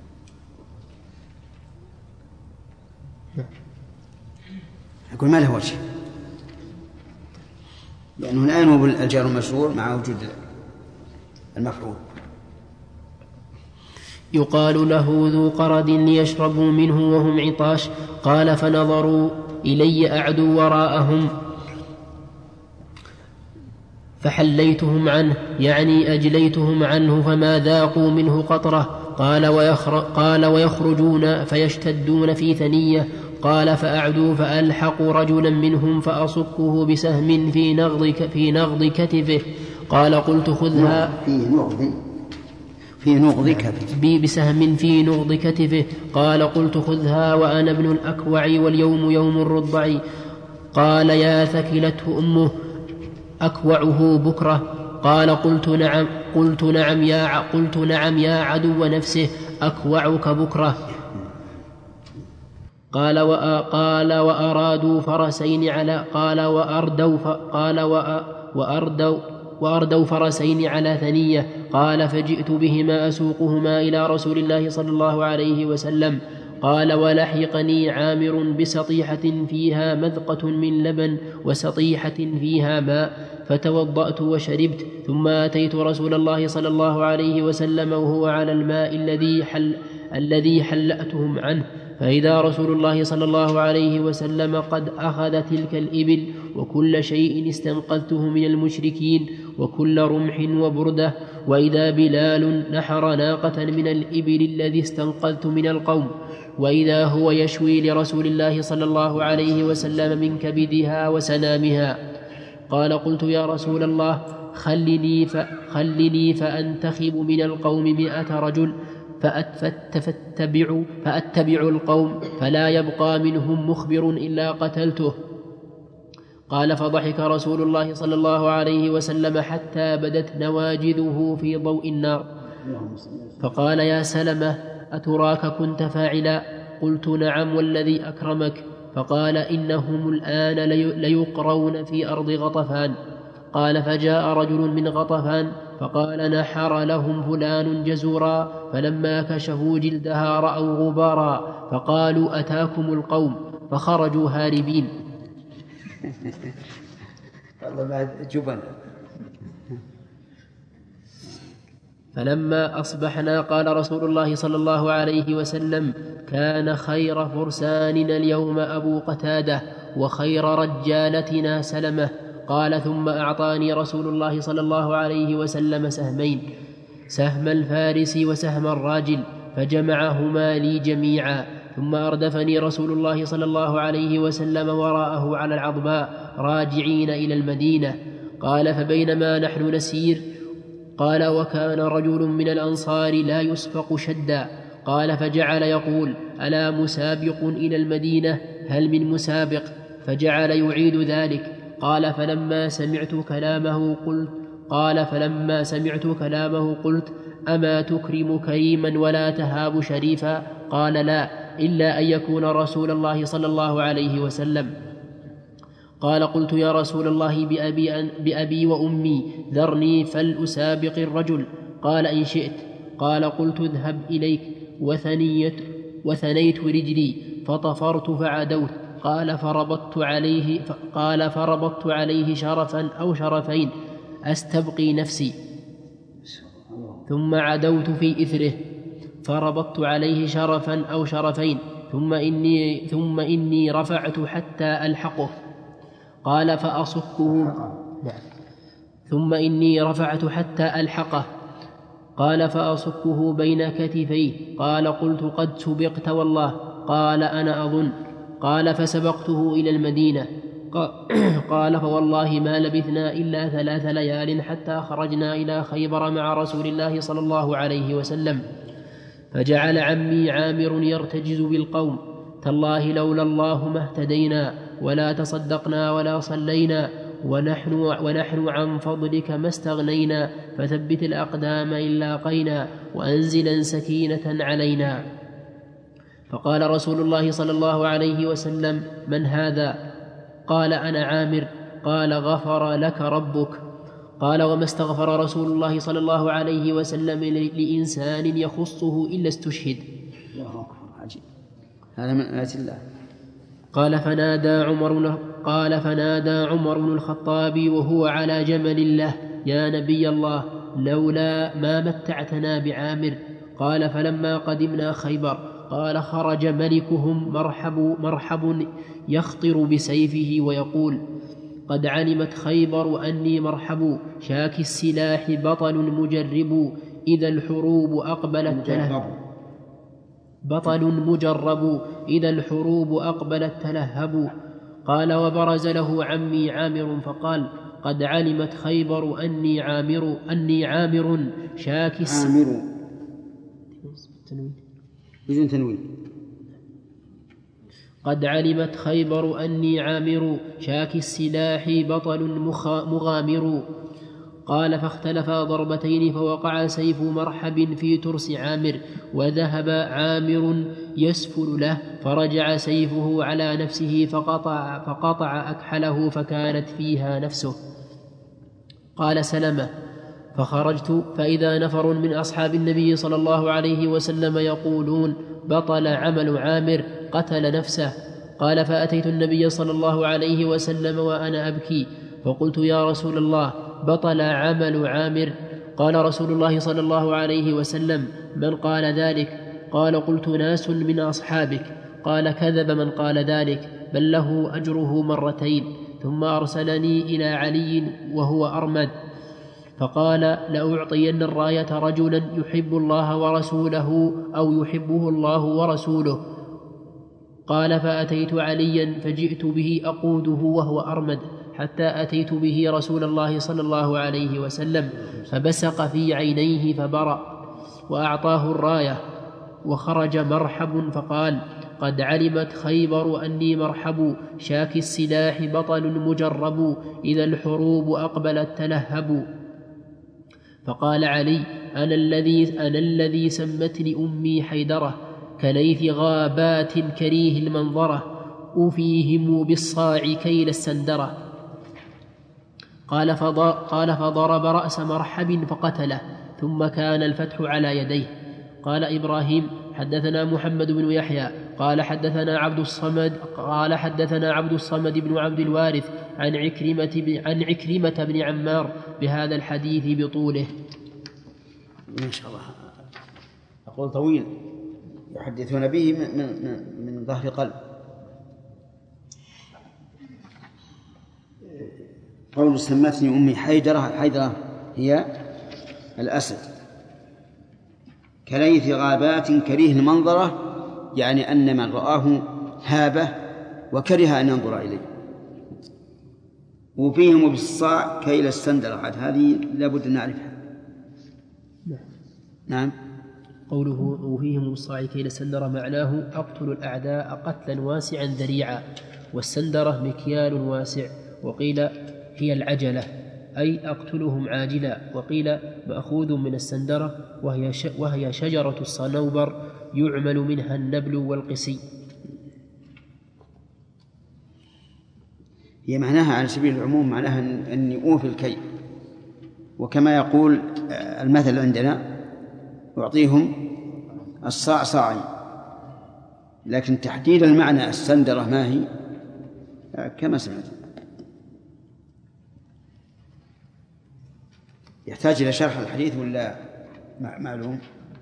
يقول ما له وجه، لأنه لا ينوب الجار المشروع مع وجود المفعول. يقال له ذو قرد ليشربوا منه وهم عطاش. قال فنظروا إلي أعدو وراءهم فحليتهم عنه، يعني أجليتهم عنه، فما ذاقوا منه قطرة. قال ويخرجون فيشتدون في ثنية. قال فأعدوا فألحقوا رجلا منهم فأصكه بسهم في نغض كتفه. قال قلت خذها في نغض كتفه بسهم في نغض كتفه. قال قلت خذها وأنا ابن الأكوع واليوم يوم الرضع. قال يا ثكلته أمه أكوعه بكرة. قال قلت نعم يا عدو نفسه أكوعك بكرة. قال وأرادوا فرسين وأردوا فرسين على ثنية. قال فجئت بهما أسوقهما إلى رسول الله صلى الله عليه وسلم. قال ولحقني عامر بسطيحة فيها مذقة من لبن وسطيحة فيها ماء، فتوضأت وشربت، ثم أتيت رسول الله صلى الله عليه وسلم وهو على الماء الذي حلأتهم عنه، فإذا رسول الله صلى الله عليه وسلم قد أخذ تلك الإبل وكل شيء استنقذته من المشركين وكل رمح وبردة، وإذا بلال نحر ناقة من الإبل الذي استنقذت من القوم، وإذا هو يشوي لرسول الله صلى الله عليه وسلم من كبدها وسنامها. قال قلت يا رسول الله خلني فأنتخب من القوم 100 رجل فأتبع القوم فلا يبقى منهم مخبر إلا قتلته. قال فضحك رسول الله صلى الله عليه وسلم حتى بدت نواجذه في ضوء النار، فقال يا سلمة أتراك كنت فاعلا؟ قلت نعم والذي أكرمك. فقال إنهم الآن ليقرون في أرض غطفان. قال فجاء رجل من غطفان فقال نحر لهم فلان جزورا، فلما كشفوا جلدها رأوا غبارا فقالوا أتاكم القوم، فخرجوا هاربين. فلما أصبحنا قال رسول الله صلى الله عليه وسلم كان خير فرساننا اليوم أبو قتادة وخير رجالتنا سلمة. قال ثم أعطاني رسول الله صلى الله عليه وسلم سهمين، سهم الفارس وسهم الراجل، فجمعهما لي جميعا، ثم أردفني رسول الله صلى الله عليه وسلم وراءه على العضباء راجعين إلى المدينة. قال فبينما نحن نسير قال وكان رجل من الأنصار لا يسبق شدا، قال فجعل يقول ألا مسابق إلى المدينة؟ هل من مسابق؟ فجعل يعيد ذلك. قال فلما سمعت كلامه قلت أما تكرم كريما ولا تهاب شريفا؟ قال لا، إلا أن يكون رسول الله صلى الله عليه وسلم. قال قلت يا رسول الله بأبي وأمي ذرني فلأسابق الرجل. قال إن شئت. قال قلت اذهب إليك، وثنيت رجلي فطفرت فعدوت. قال فربطت عليه شرفا أو شرفين أستبقي نفسي، ثم عدوت في إثره فربطت عليه شرفا أو شرفين ثم إني رفعت حتى ألحقه. قال فأصكه ثم إني رفعت حتى ألحقه. قال فأصكه بين كتفيه. قال قلت قد سبقت والله. قال أنا أظن. قال فسبقته إلى المدينة. قال فوالله ما لبثنا إلا 3 ليال حتى خرجنا إلى خيبر مع رسول الله صلى الله عليه وسلم، فجعل عمي عامر يرتجز بالقوم: تالله لولا الله ما اهتدينا ولا تصدقنا ولا صلينا، ونحن عن فضلك ما استغنينا، فثبت الأقدام إن لاقينا وأنزلا سكينة علينا. فقال رسول الله صلى الله عليه وسلم: من هذا؟ قال: أنا عامر. قال: غفر لك ربك. قال: وما استغفر رسول الله صلى الله عليه وسلم لإنسان يخصه إلا استشهد. الله أكبر، عجيب، هذا من آيات الله. قال: فنادى عمر بن الخطاب وهو على جمل له: يا نبي الله، لولا ما متعتنا بعامر. قال: فلما قدمنا خيبر قال: خرج ملكهم مرحب يخطر بسيفه ويقول: قد علمت خيبر أني مرحب، شاك السلاح بطل مجرب، إذا الحروب أقبلت تلهب. قال: وبرز له عمي عامر فقال: قد علمت خيبر أني عامر شاك بدون تنوين. قد علمت خيبر أني عامر شاك السلاح بطل مغامر. قال: فاختلفا ضربتين فوقع سيف مرحب في ترس عامر، وذهب عامر يسفل له، فرجع سيفه على نفسه فقطع أكحله فكانت فيها نفسه. قال سلمة: فخرجت فإذا نفر من أصحاب النبي صلى الله عليه وسلم يقولون: بطل عمل عامر، قتل نفسه. قال: فأتيت النبي صلى الله عليه وسلم وأنا أبكي، فقلت: يا رسول الله، بطل عمل عامر. قال رسول الله صلى الله عليه وسلم: من قال ذلك؟ قال: قلت: ناس من أصحابك. قال: كذب من قال ذلك، بل له أجره 2 مرتين. ثم أرسلني إلى علي وهو أرمد، فقال: لأعطين الراية رجلا يحب الله ورسوله أو يحبه الله ورسوله. قال: فأتيت عليا فجئت به أقوده وهو أرمد، حتى أتيت به رسول الله صلى الله عليه وسلم، فبسق في عينيه فبرأ، وأعطاه الراية. وخرج مرحب فقال: قد علمت خيبر أني مرحب، شاك السلاح بطل مجرب، إذا الحروب أقبلت تلهب. فقال علي: أنا الذي سمتني أمي حيدرة، كليث غابات كريه المنظرة، أفيهم بالصاع كيل السندرة. قال فضرب رأس مرحب فقتله، ثم كان الفتح على يديه. قال إبراهيم: حدثنا محمد بن يحيى قال حدثنا عبد الصمد بن عبد الوارث عن عكرمة بن عمار بهذا الحديث بطوله. ما شاء الله، أقول طويل، يحدثون به من ظهر قلب. قول سمتني أمي حيدرة هي الأسد، كليث غابات كريه المنظرة، يعني أن من رآه هابه وكره أن ينظر إليه. وفيهم بالصاع كيل السندرة، عاد هذه لابد أن نعرفها. نعم. قوله وفيهم بالصاع كيل السندرة معناه أقتل الأعداء قتلا واسعا ذريعا، والسندرة مكيال واسع، وقيل هي العجلة أي أقتلهم عاجلا، وقيل مأخوذ من السندرة وهي شجرة الصنوبر يعمل منها النبل والقسي. هي معناها على سبيل العموم، معناها أني أوفي الكي، وكما يقول المثل عندنا: أعطيهم الصاع صاعي. لكن تحديد المعنى السندرة ما هي كما سمعت، يحتاج إلى شرح الحديث ولا معلوم؟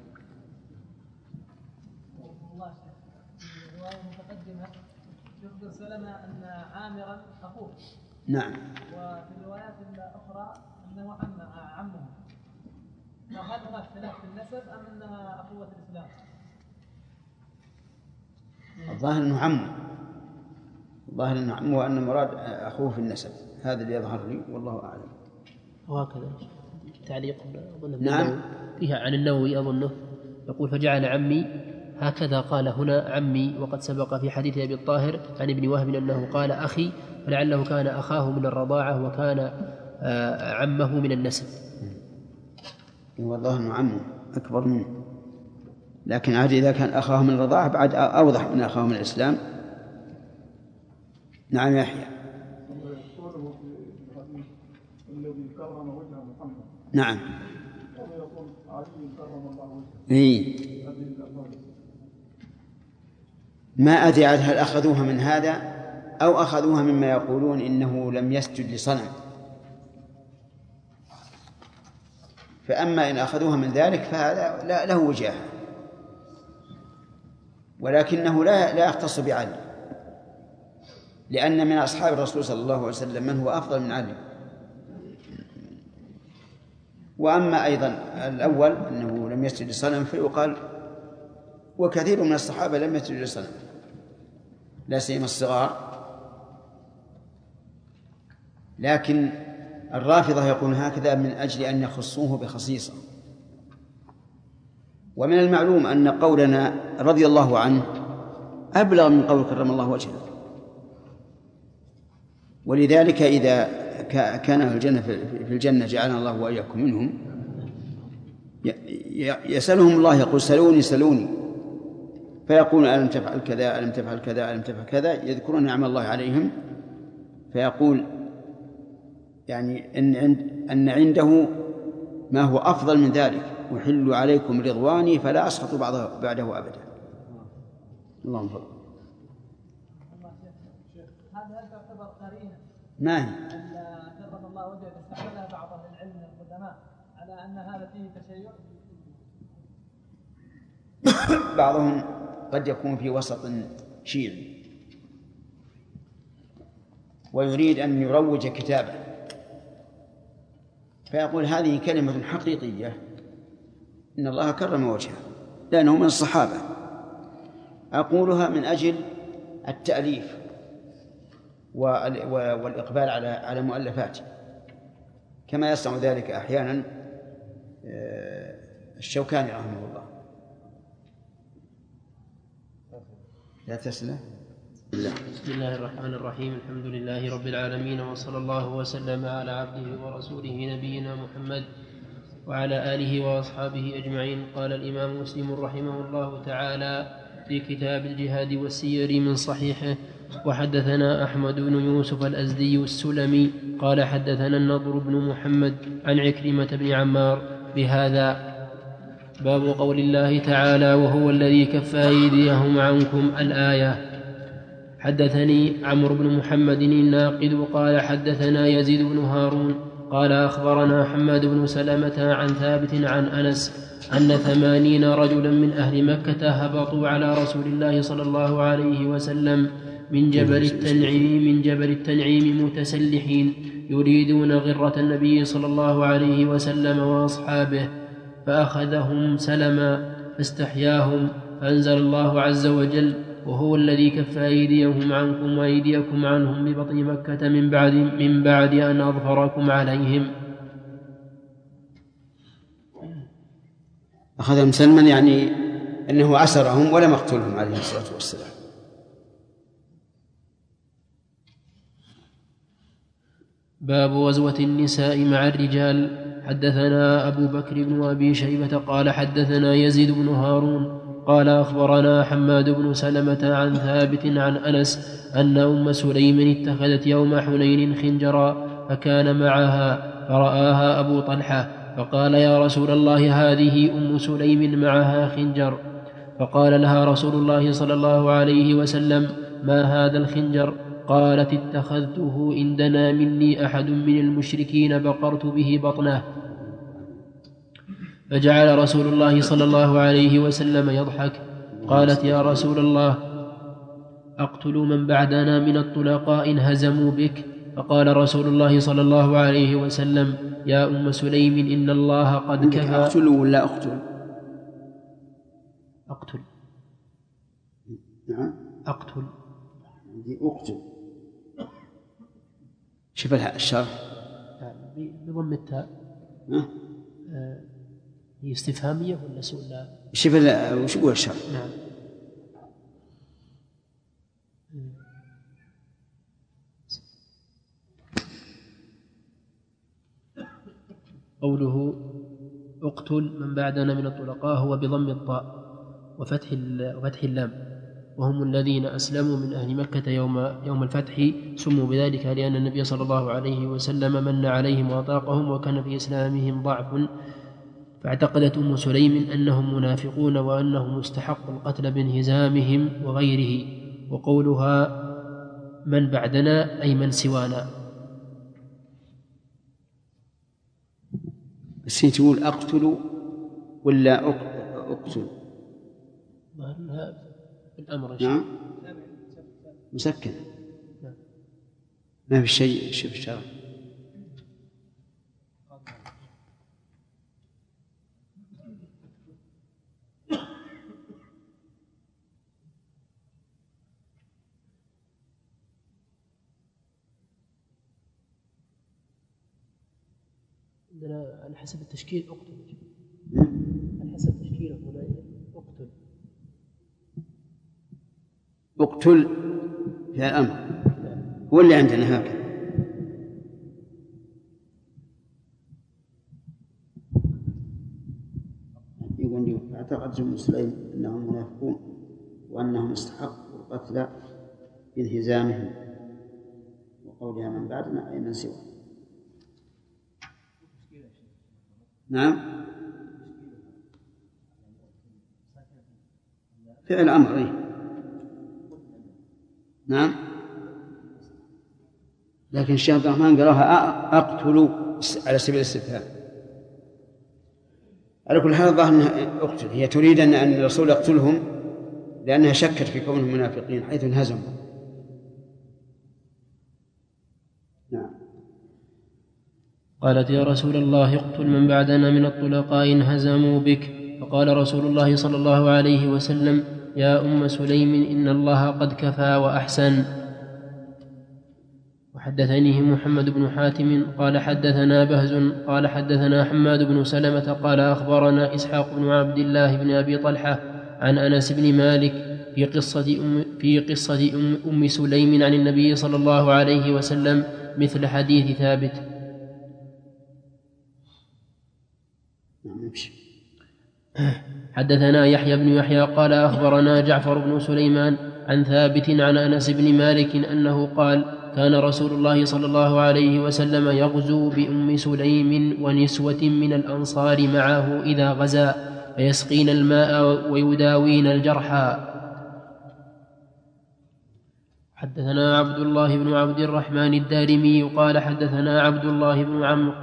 والله في الرواية المتقدمة يخبر سلمة أن عامرا أخوه. نعم. وفي الروايات الأخرى أنه عمه. فهل هناك اختلاف في النسب أم أنها أخوة الإسلام؟ الظاهر أنه عمه، ظاهر نعم، وأن المراد أخوه في النسب، هذا اللي يظهر لي والله أعلم. وهكذا تعليق أظن نعم فيها عن النووي أظنه يقول فجعل عمي، هكذا قال هنا عمي، وقد سبق في حديث أبي الطاهر عن ابن وهب أنه قال أخي، فلعله كان أخاه من الرضاعة وكان عمه من النسب. والله أنه عمه أكبر منه، لكن عاد إذا كان أخاه من الرضاعة بعد أوضح من أخاه من الإسلام. نعم يحيى. الذي كرم وجه محمد. نعم. ويقول علي كرم الله وجهه. إيه. ما أدري هل أخذوها من هذا أو أخذوها مما يقولون إنه لم يسجد لصنم، فأما إن أخذوها من ذلك فهذا لا له وجاهة، ولكنه لا يختص بعلي، لأن من أصحاب الرسول صلى الله عليه وسلم من هو أفضل من علي. وأما أيضا الأول أنه لم يسجد لصنم فيقال وكثير من الصحابة لم يسجد لصنم، لا سيما الصغار. لكن الرافضة يقولون هكذا من أجل أن يخصوه بخصيصة. ومن المعلوم أن قولنا رضي الله عنه أبلغ من قول كرم الله وجهه، ولذلك إذا كان في الجنة جعلنا الله وإياكم منهم يسألهم الله يقول سلوني سلوني، فيقول ألم تفعل كذا ألم تفعل كذا ألم تفعل كذا، يذكرون نعم الله عليهم، فيقول يعني أن عنده ما هو أفضل من ذلك، أحل عليكم رضواني فلا أسخط بعده أبدا. اللهم فضل. هذا تعتبر قرينة ما هي؟ كرم الله وجهه استعملها بعض أهل العلم القدماء على أن هذا فيه تشيع. بعضهم قد يكون في وسط شيعي ويريد أن يروج كتابه، فيقول هذه كلمة حقيقية إن الله كرم وجهه لأنه من الصحابة، أقولها من أجل التأليف والإقبال على مؤلفاته، كما يصنع ذلك أحيانا الشوكاني رحمه الله. لا تسلم. بسم الله الرحمن الرحيم، الحمد لله رب العالمين، وصلى الله وسلم على عبده ورسوله نبينا محمد وعلى آله وأصحابه أجمعين. قال الإمام مسلم رحمه الله تعالى في كتاب الجهاد والسير من صحيحه: وحدثنا أحمد بن يوسف الأزدي السلمي قال حدثنا النضر بن محمد عن عكرمة بن عمار بهذا. باب قول الله تعالى: وهو الذي كف أيديهم عنكم، الآية. حدثني عمرو بن محمد الناقد قال حدثنا يزيد بن هارون قال أخبرنا حماد بن سلمة عن ثابت عن أنس أن 80 رجلا من أهل مكة هبطوا على رسول الله صلى الله عليه وسلم من جبل التنعيم متسلحين يريدون غرة النبي صلى الله عليه وسلم وأصحابه، فأخذهم سلما فاستحياهم، فأنزل الله عز وجل: وهو الذي كف أيديهم عنكم وأيديكم عنهم ببطن مكة من بعد أن أظفركم عليهم. أخذهم سلما يعني أنه أسرهم ولم يقتلهم عليه الصلاة والسلام. باب غزوة النساء مع الرجال. حدثنا أبو بكر بن أبي شيبة قال حدثنا يزيد بن هارون قال أخبرنا حماد بن سلمة عن ثابت عن أنس أن أم سليم اتخذت يوم حنين خنجرا فكان معها، فرآها أبو طلحة فقال: يا رسول الله، هذه أم سليم معها خنجر. فقال لها رسول الله صلى الله عليه وسلم: ما هذا الخنجر؟ قالت: اتخذته إن دنا مني أحد من المشركين بقرت به بطنه. فجعل رسول الله صلى الله عليه وسلم يضحك. قالت: يا رسول الله، أقتل من بعدنا من الطلقاء إن هزموا بك؟ فقال رسول الله صلى الله عليه وسلم: يا أم سليم، إن الله قد كفى. أقتل ولا أقتل؟ أقتل. نعم أقتل. أقتل. شوف الشرح بضم التاء. هي استفهامية ولا سؤال؟ شوف وش يقول الشرح. نعم. قوله اقتل من بعدنا من الطلقاء هو بضم الطاء وفتح اللام، وهم الذين أسلموا من أهل مكة يوم الفتح، سموا بذلك لأن النبي صلى الله عليه وسلم من عليهم وأطاقهم، وكان في إسلامهم ضعف، فاعتقدت أم سليم أنهم منافقون وأنهم استحقوا القتل بانهزامهم وغيره. وقولها من بعدنا أي من سوانا. بس تقول أقتل ولا أقتل؟ الأمر نعم مسكن، ما في شيء. شوف الشرع. على حسب التشكيل اقتل، على حسب تشكيله هنا اقتل في الأمر هو اللي عندنا هكذا. يقول اعتقد أم سليم أنهم منافقون وأنهم استحقوا القتل بانهزامهم، وقولها من بعدنا أي من سوى. نعم فعل أمر. إيه؟ نعم، لكن الشيخ عبد الرحمن قالها أقتل على سبيل الاستفهام. على كل حال الظاهر أنها أقتل، هي تريد أن الرسول يقتلهم لأنها شكت في كونهم منافقين حيث انهزموا. نعم. قالت يا رسول الله اقتل من بعدنا من الطلقاء انهزموا بك. فقال رسول الله صلى الله عليه وسلم يا أم سليم إن الله قد كفى وأحسن. وحدثنيه محمد بن حاتم قال حدثنا بهز قال حدثنا حماد بن سلمة قال أخبرنا إسحاق بن عبد الله بن أبي طلحة عن أنس بن مالك في قصة أم سليم عن النبي صلى الله عليه وسلم مثل حديث ثابت. حدثنا يحيى بن يحيى قال أخبرنا جعفر بن سليمان عن ثابت عن أنس بن مالك أنه قال كان رسول الله صلى الله عليه وسلم يغزو بأم سليم ونسوة من الأنصار معه إذا غزا فيسقين الماء ويداوين الجرحى. حدثنا عبد الله بن عبد الرحمن الدارمي قال حدثنا عبد الله بن عمرو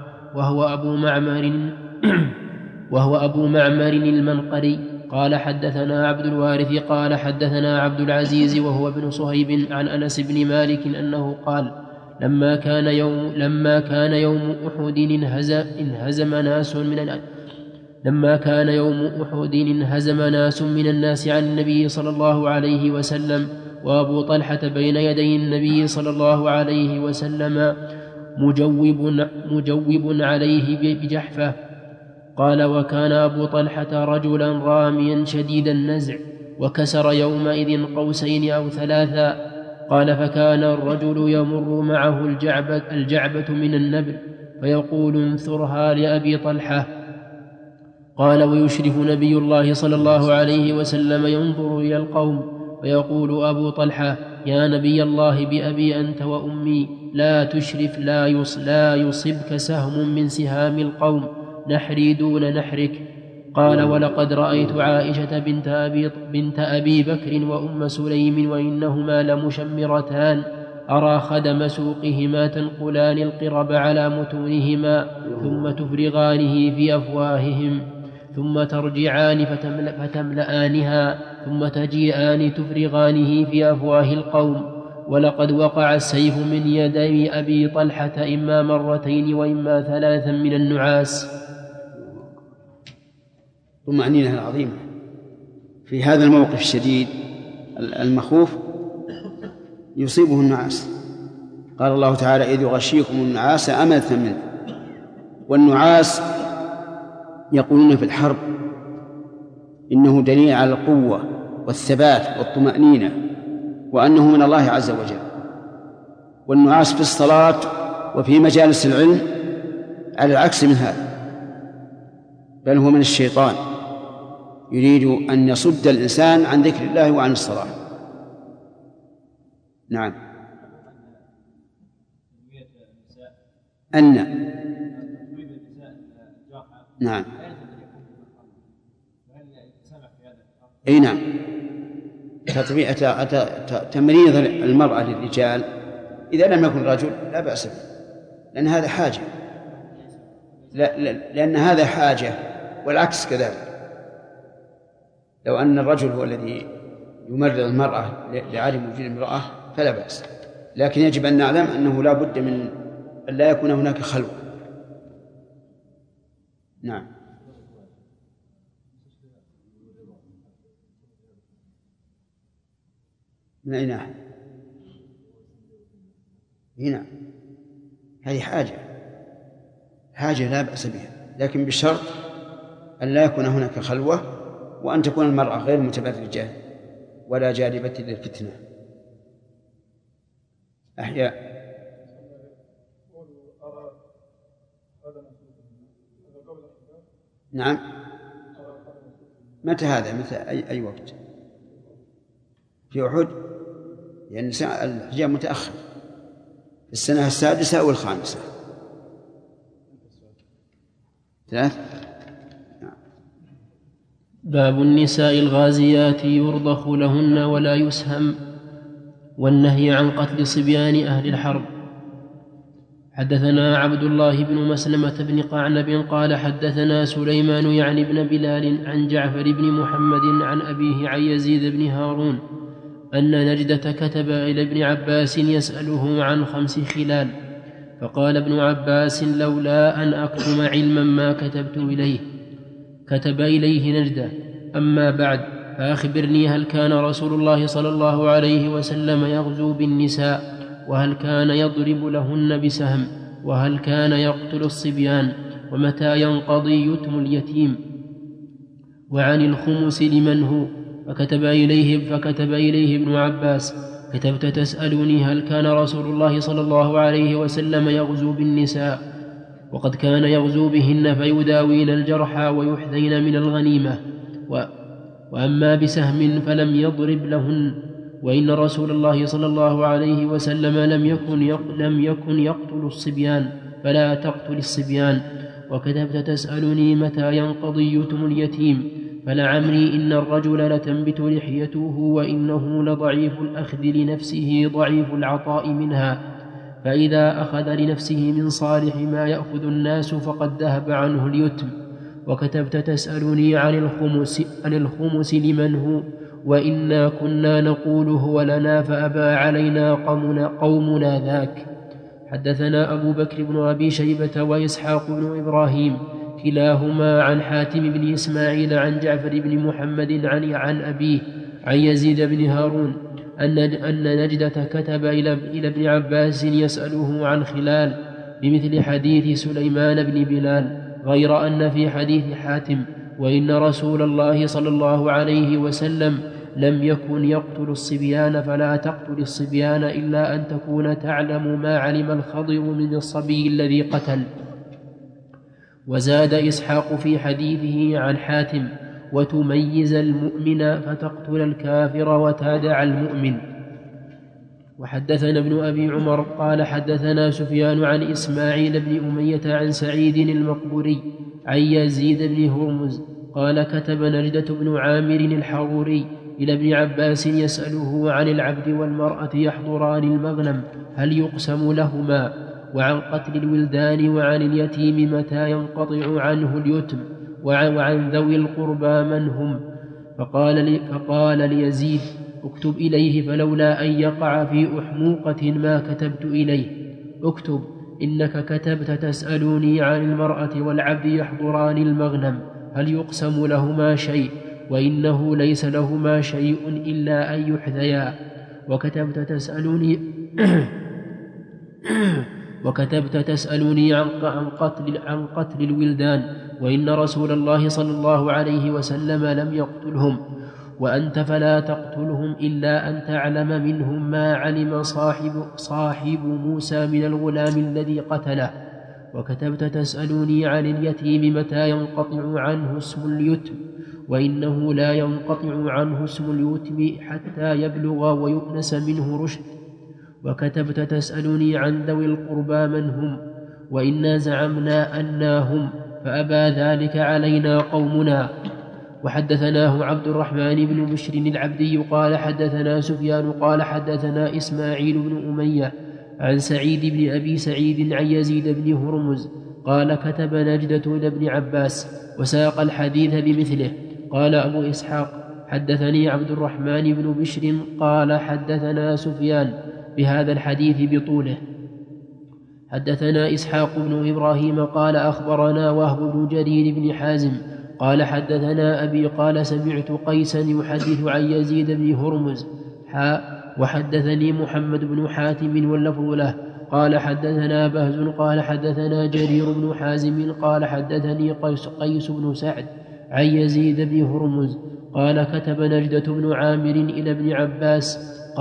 وهو أبو معمر المنقري قال حدثنا عبد الوارث قال حدثنا عبد العزيز وهو ابن صهيب عن أنس بن مالك أنه قال لما كان يوم أحد انهزم ناس من الناس عن النبي صلى الله عليه وسلم، وأبو طلحة بين يدي النبي صلى الله عليه وسلم مجوب عليه بجحفة. قال وكان أبو طلحة رجلا راميا شديد النزع، وكسر يومئذ قوسين أو ثلاثا. قال فكان الرجل يمر معه الجعبة من النبل فيقول انثرها لأبي طلحة. قال ويشرف نبي الله صلى الله عليه وسلم ينظر إلى القوم فيقول أبو طلحة يا نبي الله بأبي أنت وأمي لا تشرف لا يصبك سهم من سهام القوم نحري دون نحرك. قال ولقد رأيت عائشة بنت أبي بكر وأم سليم وإنهما لمشمرتان أرى خدم سوقهما تنقلان القرب على متونهما ثم تفرغانه في أفواههم ثم ترجعان فتملآنها ثم تجيئان تفرغانه في أفواه القوم. ولقد وقع السيف من يدي أبي طلحة إما مرتين وإما ثلاثا من النعاس. طمأنينة العظيمة في هذا الموقف الشديد المخوف يصيبه النعاس قال الله تعالى إذ يغشيكم النعاس أمنة منه. والنعاس يقولون في الحرب إنه دليل على القوة والثبات والطمأنينة وأنه من الله عز وجل. والنعاس في الصلاة وفي مجالس العلم على العكس من هذا، بل هو من الشيطان يريد أن يصد الإنسان عن ذكر الله وعن الصلاة. نعم. نعم. أي نعم. تمريض المرأة للرجال إذا لم يكن رجل لا بأس به، لأن هذا حاجة، لأن هذا حاجة، والعكس كذلك. لو أن الرجل هو الذي يمرض المرأة لعدم وجود المرأة فلا بأس، لكن يجب أن نعلم أنه لا بد من أن لا يكون هناك خلوة. نعم. من أي ناحية؟ هنا هذه حاجة لا بأس بها، لكن بشرط أن لا يكون هناك خلوة، وأن تكون المرأة غير متبرجة ولا جالبة للفتنة. أحياء. نعم. متى هذا؟ متى أي وقت؟ في أحد؟ لأن الحجاب متأخر في السنة السادسة أو الخامسة. 3. باب النساء الغازيات يرضخ لهن ولا يسهم، والنهي عن قتل صبيان أهل الحرب. حدثنا عبد الله بن مسلمة بن قعنب قال حدثنا سليمان يعني بن بلال عن جعفر بن محمد عن أبيه عن يزيد بن هارون أن نجدة كتب إلى ابن عباس يسأله عن 5 خلال، فقال ابن عباس لولا أن أكتم علما ما كتبت إليه. كتب إليه نجدة: أما بعد فأخبرني، هل كان رسول الله صلى الله عليه وسلم يغزو بالنساء؟ وهل كان يضرب لهن بسهم؟ وهل كان يقتل الصبيان؟ ومتى ينقضي يتم اليتيم؟ وعن الخمس لمن هو؟ فكتب إليه ابن عباس: كتبت تسألني هل كان رسول الله صلى الله عليه وسلم يغزو بالنساء؟ وقد كان يغزو بهن فيداوين الجرحى ويحذين من الغنيمة، وأما بسهم فلم يضرب لهن، وإن رسول الله صلى الله عليه وسلم لم يكن يقتل الصبيان، فلا تقتل الصبيان. وكتبت تسألني متى ينقضي يتم اليتيم؟ فلعمري إن الرجل لتنبت لحيته، وإنه لضعيف الأخذ لنفسه ضعيف العطاء منها، فإذا أخذ لنفسه من صالح ما يأخذ الناس فقد ذهب عنه اليتم. وكتبت تسألني عن الخمس لمن هو؟ وإنا كنا نقول هو لنا فأبى علينا قومنا ذاك. حدثنا أبو بكر بن أبي شيبة وإسحاق بن إبراهيم كلاهما عن حاتم بن إسماعيل عن جعفر بن محمد عن أبيه عن يزيد بن هارون أن نجدة كتب إلى ابن عباس يسأله عن خلال بمثل حديث سليمان بن بلال، غير أن في حديث حاتم: وإن رسول الله صلى الله عليه وسلم لم يكن يقتل الصبيان، فلا تقتل الصبيان إلا أن تكون تعلم ما علم الخضر من الصبي الذي قتل. وزاد إسحاق في حديثه عن حاتم: وتميز المؤمن فتقتل الكافر وتدع المؤمن. وحدثنا ابن أبي عمر قال حدثنا سفيان عن إسماعيل بن أمية عن سعيد المقبوري عن يزيد بن هرمز قال كتب نجدة بن عامر الحروري إلى ابن عباس يسأله عن العبد والمرأة يحضران المغنم هل يقسم لهما، وعن قتل الولدان، وعن اليتيم متى ينقطع عنه اليتم، وعن ذوي القربى من هم. فقال ليزيد: اكتب إليه، فلولا أن يقع في أحموقة ما كتبت إليه. اكتب: إنك كتبت تسألوني عن المرأة والعبد يحضران المغنم هل يقسم لهما شيء، وإنه ليس لهما شيء إلا أن يحذيا. وكتبت تسألوني وكتبت تسألني عن قتل الولدان، وإن رسول الله صلى الله عليه وسلم لم يقتلهم، وأنت فلا تقتلهم إلا أن تعلم منهم ما علم صاحب موسى من الغلام الذي قتله. وكتبت تسألني عن اليتيم متى ينقطع عنه اسم اليتم، وإنه لا ينقطع عنه اسم اليتم حتى يبلغ ويؤنس منه رشد. وكتبت تسألني عن ذوي القربى من هم، وإنا زعمنا أنهم، فأبى ذلك علينا قومنا. وحدثناه عبد الرحمن بن بشر العبدي قال حدثنا سفيان قال حدثنا إسماعيل بن أمية عن سعيد بن أبي سعيد عن يزيد بن هرمز قال كتب نجدة إلى ابن عباس وساق الحديث بمثله. قال أبو إسحاق حدثني عبد الرحمن بن بشر قال حدثنا سفيان بهذا الحديث بطوله. حدثنا إسحاق بن إبراهيم قال أخبرنا وهب بن جرير بن حازم قال حدثنا أبي قال سمعت قيسا يحدث عن يزيد بن هرمز وحدثني محمد بن حاتم واللفظ له قال حدثنا بهز قال حدثنا جرير بن حازم قال حدثني قيس بن سعد عن يزيد بن هرمز قال كتب نجدة بن عامر إلى ابن عباس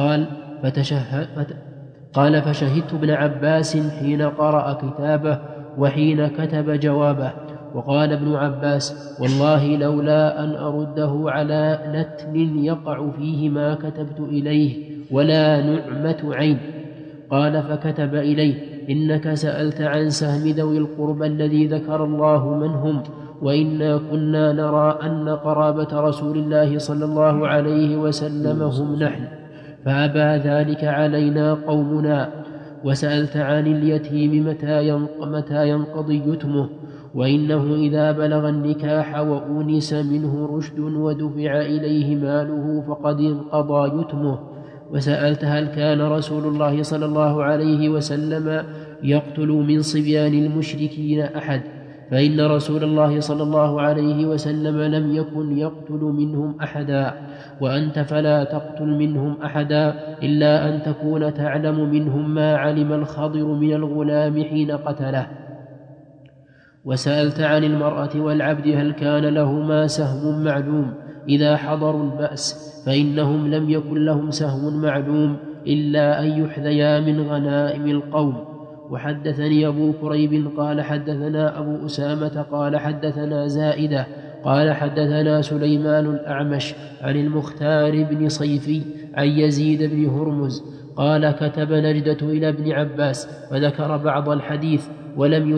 قال فشهدت ابن عباس حين قرأ كتابه وحين كتب جوابه. وقال ابن عباس والله لولا أن أرده على نتن يقع فيه ما كتبت إليه ولا نعمة عين. قال فكتب إليه إنك سألت عن سهم ذوي القربى الذي ذكر الله من هم، وإنا كنا نرى أن قرابة رسول الله صلى الله عليه وسلم هم نحن، فأبى ذلك علينا قومنا. وسألت عن اليتيم متى ينقضي يتمه، وإنه إذا بلغ النكاح وأونس منه رشد ودفع إليه ماله فقد انقضى يتمه. وسألت هل كان رسول الله صلى الله عليه وسلم يقتل من صبيان المشركين أحد، فإن رسول الله صلى الله عليه وسلم لم يكن يقتل منهم أحدا، وأنت فلا تقتل منهم أحدا إلا أن تكون تعلم منهم ما علم الخضر من الغلام حين قتله. وسألت عن المرأة والعبد هل كان لهما سهم معلوم إذا حضروا البأس، فإنهم لم يكن لهم سهم معلوم إلا أن يحذيا من غنائم القوم. وحدثني أبو كريب قال حدثنا أبو أسامة قال حدثنا زائدة قال حدثنا سليمان الأعمش عن المختار بن صيفي عن يزيد بن هرمز قال كتب نجدة إلى ابن عباس وذكر بعض الحديث ولم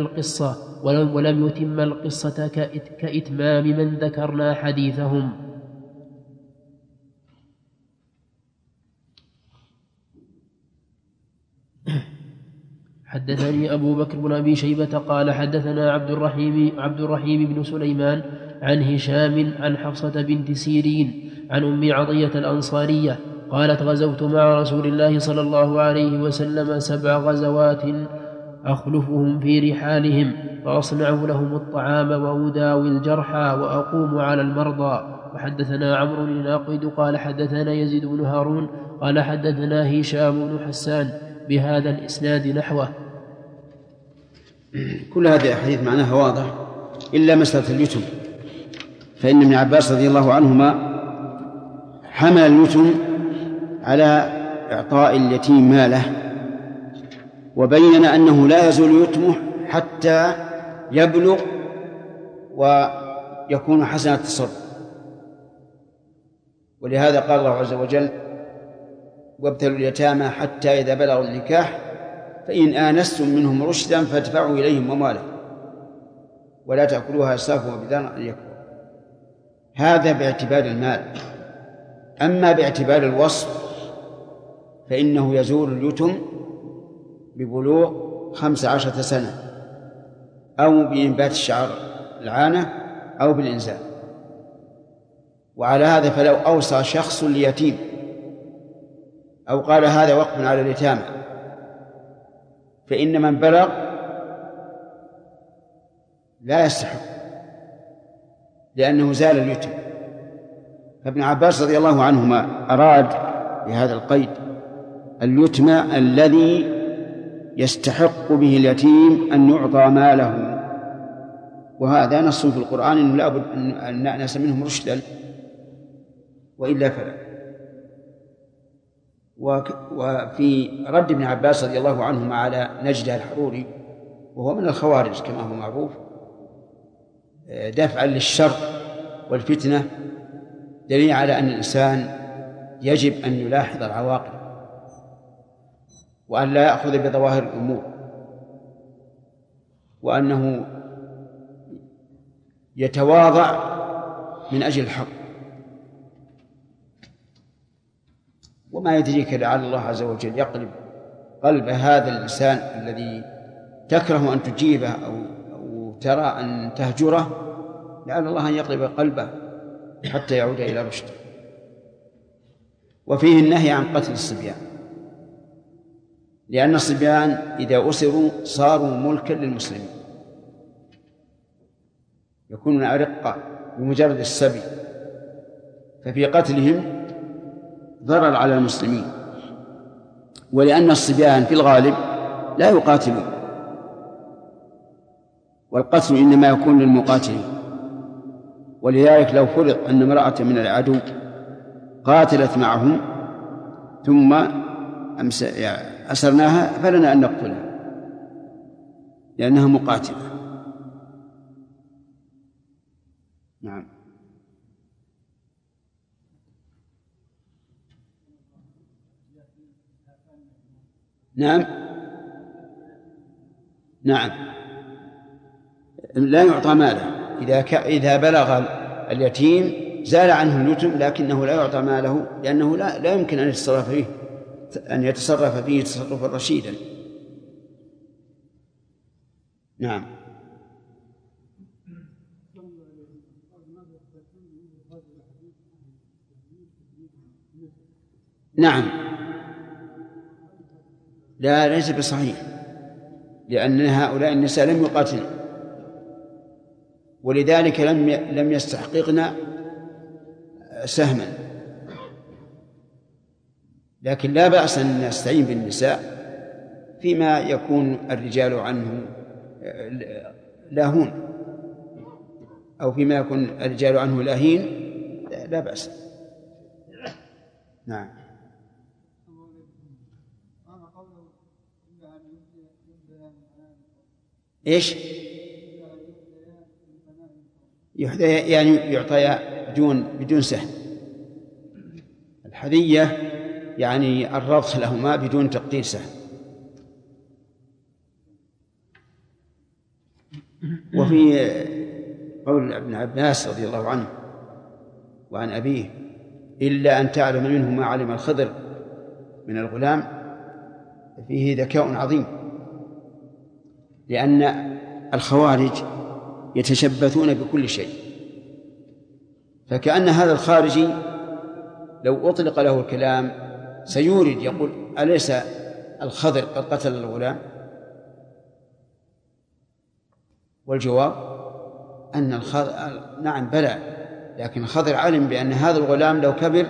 يتم القصة كإتمام من ذكرنا حديثهم. حدثني أبو بكر بن أبي شيبة قال حدثنا عبد الرحيم بن سليمان عن هشام عن حفصة بنت سيرين عن أم عطية الأنصارية قالت غزوت مع رسول الله صلى الله عليه وسلم 7 غزوات أخلفهم في رحالهم فأصنع لهم الطعام وأداوي الجرحى وأقوم على المرضى. وحدثنا عمرو الناقد قال حدثنا يزيد بن هارون قال حدثنا هشام بن حسان بهذا الإسناد نحوه. كل هذه الأحاديث معناها واضح إلا مسألة اليتم، فإن ابن عباس رضي الله عنهما حمل اليتم على إعطاء اليتيم ماله، وبين أنه لا يزول يتمه حتى يبلغ ويكون حسن التصرف. ولهذا قال الله عز وجل وابتلوا اليتامى حتى إذا بلغوا النكاح فإن آنستم منهم رشدا فادفعوا إليهم أموالهم ولا تأكلوها إسرافا وبدارا أن يكبروا. هذا باعتبار المال. أما باعتبار الوصف فإنه يزول اليتم ببلوغ 15 سنة أو بإنبات الشعر العانة أو بالإنزال. وعلى هذا فلو أوصى شخص ليتيم أو قال هذا وقف على اليتامى فإن من بلغ لا يستحق لأنه زال اليتم. فابن عباس رضي الله عنهما أراد بهذا القيد اليتم الذي يستحق به اليتيم أن يعطى ماله، وهذا نص في القرآن أنه لا بد أن نأنس منهم رشدا وإلا فلا. وفي رد ابن عباس رضي الله عنهما على نجدة الحروري، وهو من الخوارج كما هو معروف، دفعا للشر والفتنة، دليل على أن الإنسان يجب أن يلاحظ العواقب وأن لا يأخذ بظواهر الأمور، وأنه يتواضع من أجل الحق. وما يدريك لعل الله عز وجل يقلب قلب هذا الإنسان الذي تكره أن تجيبه أو ترى أن تهجره، لعل الله أن يقلب قلبه حتى يعود إلى رشد. وفيه النهي عن قتل الصبيان، لأن الصبيان إذا أسروا صاروا ملكا للمسلمين، يكونون أرقة بمجرد السبي، ففي قتلهم ضرر على المسلمين. ولأن الصبيان في الغالب لا يقاتلون، والقتل إنما يكون للمقاتلين. ولذلك لو فرض أن امرأة من العدو قاتلت معهم ثم أسرناها فلنا أن نقتلها لأنها مقاتلة. نعم. نعم نعم لا يعطى ماله. إذا بلغ اليتيم زال عنه اليتم، لكنه لا يعطى ماله لأنه لا يمكن أن يتصرف فيه تصرفا رشيدا. نعم. نعم لا ليس بصحيح، لأن هؤلاء النساء لم يقاتلن، ولذلك لم يستحققن سهما. لكن لا بأس أن نستعين بالنساء فيما يكون الرجال عنه لاهون، أو فيما يكون الرجال عنه لاهين، لا بأس. نعم. إيش؟ يعني يعطيا بدون سهم. الحذية يعني الرضخ لهما بدون تقدير سهم. وفي قول ابن عباس رضي الله عنه وعن أبيه: إلا أن تعلم منه ما علم الخضر من الغلام، فيه ذكاء عظيم، لأن الخوارج يتشبثون بكل شيء، فكأن هذا الخارجي لو أطلق له الكلام سيورد يقول: أليس الخضر قد قتل الغلام؟ والجواب أن الخضر نعم بلى، لكن الخضر علم بأن هذا الغلام لو كبر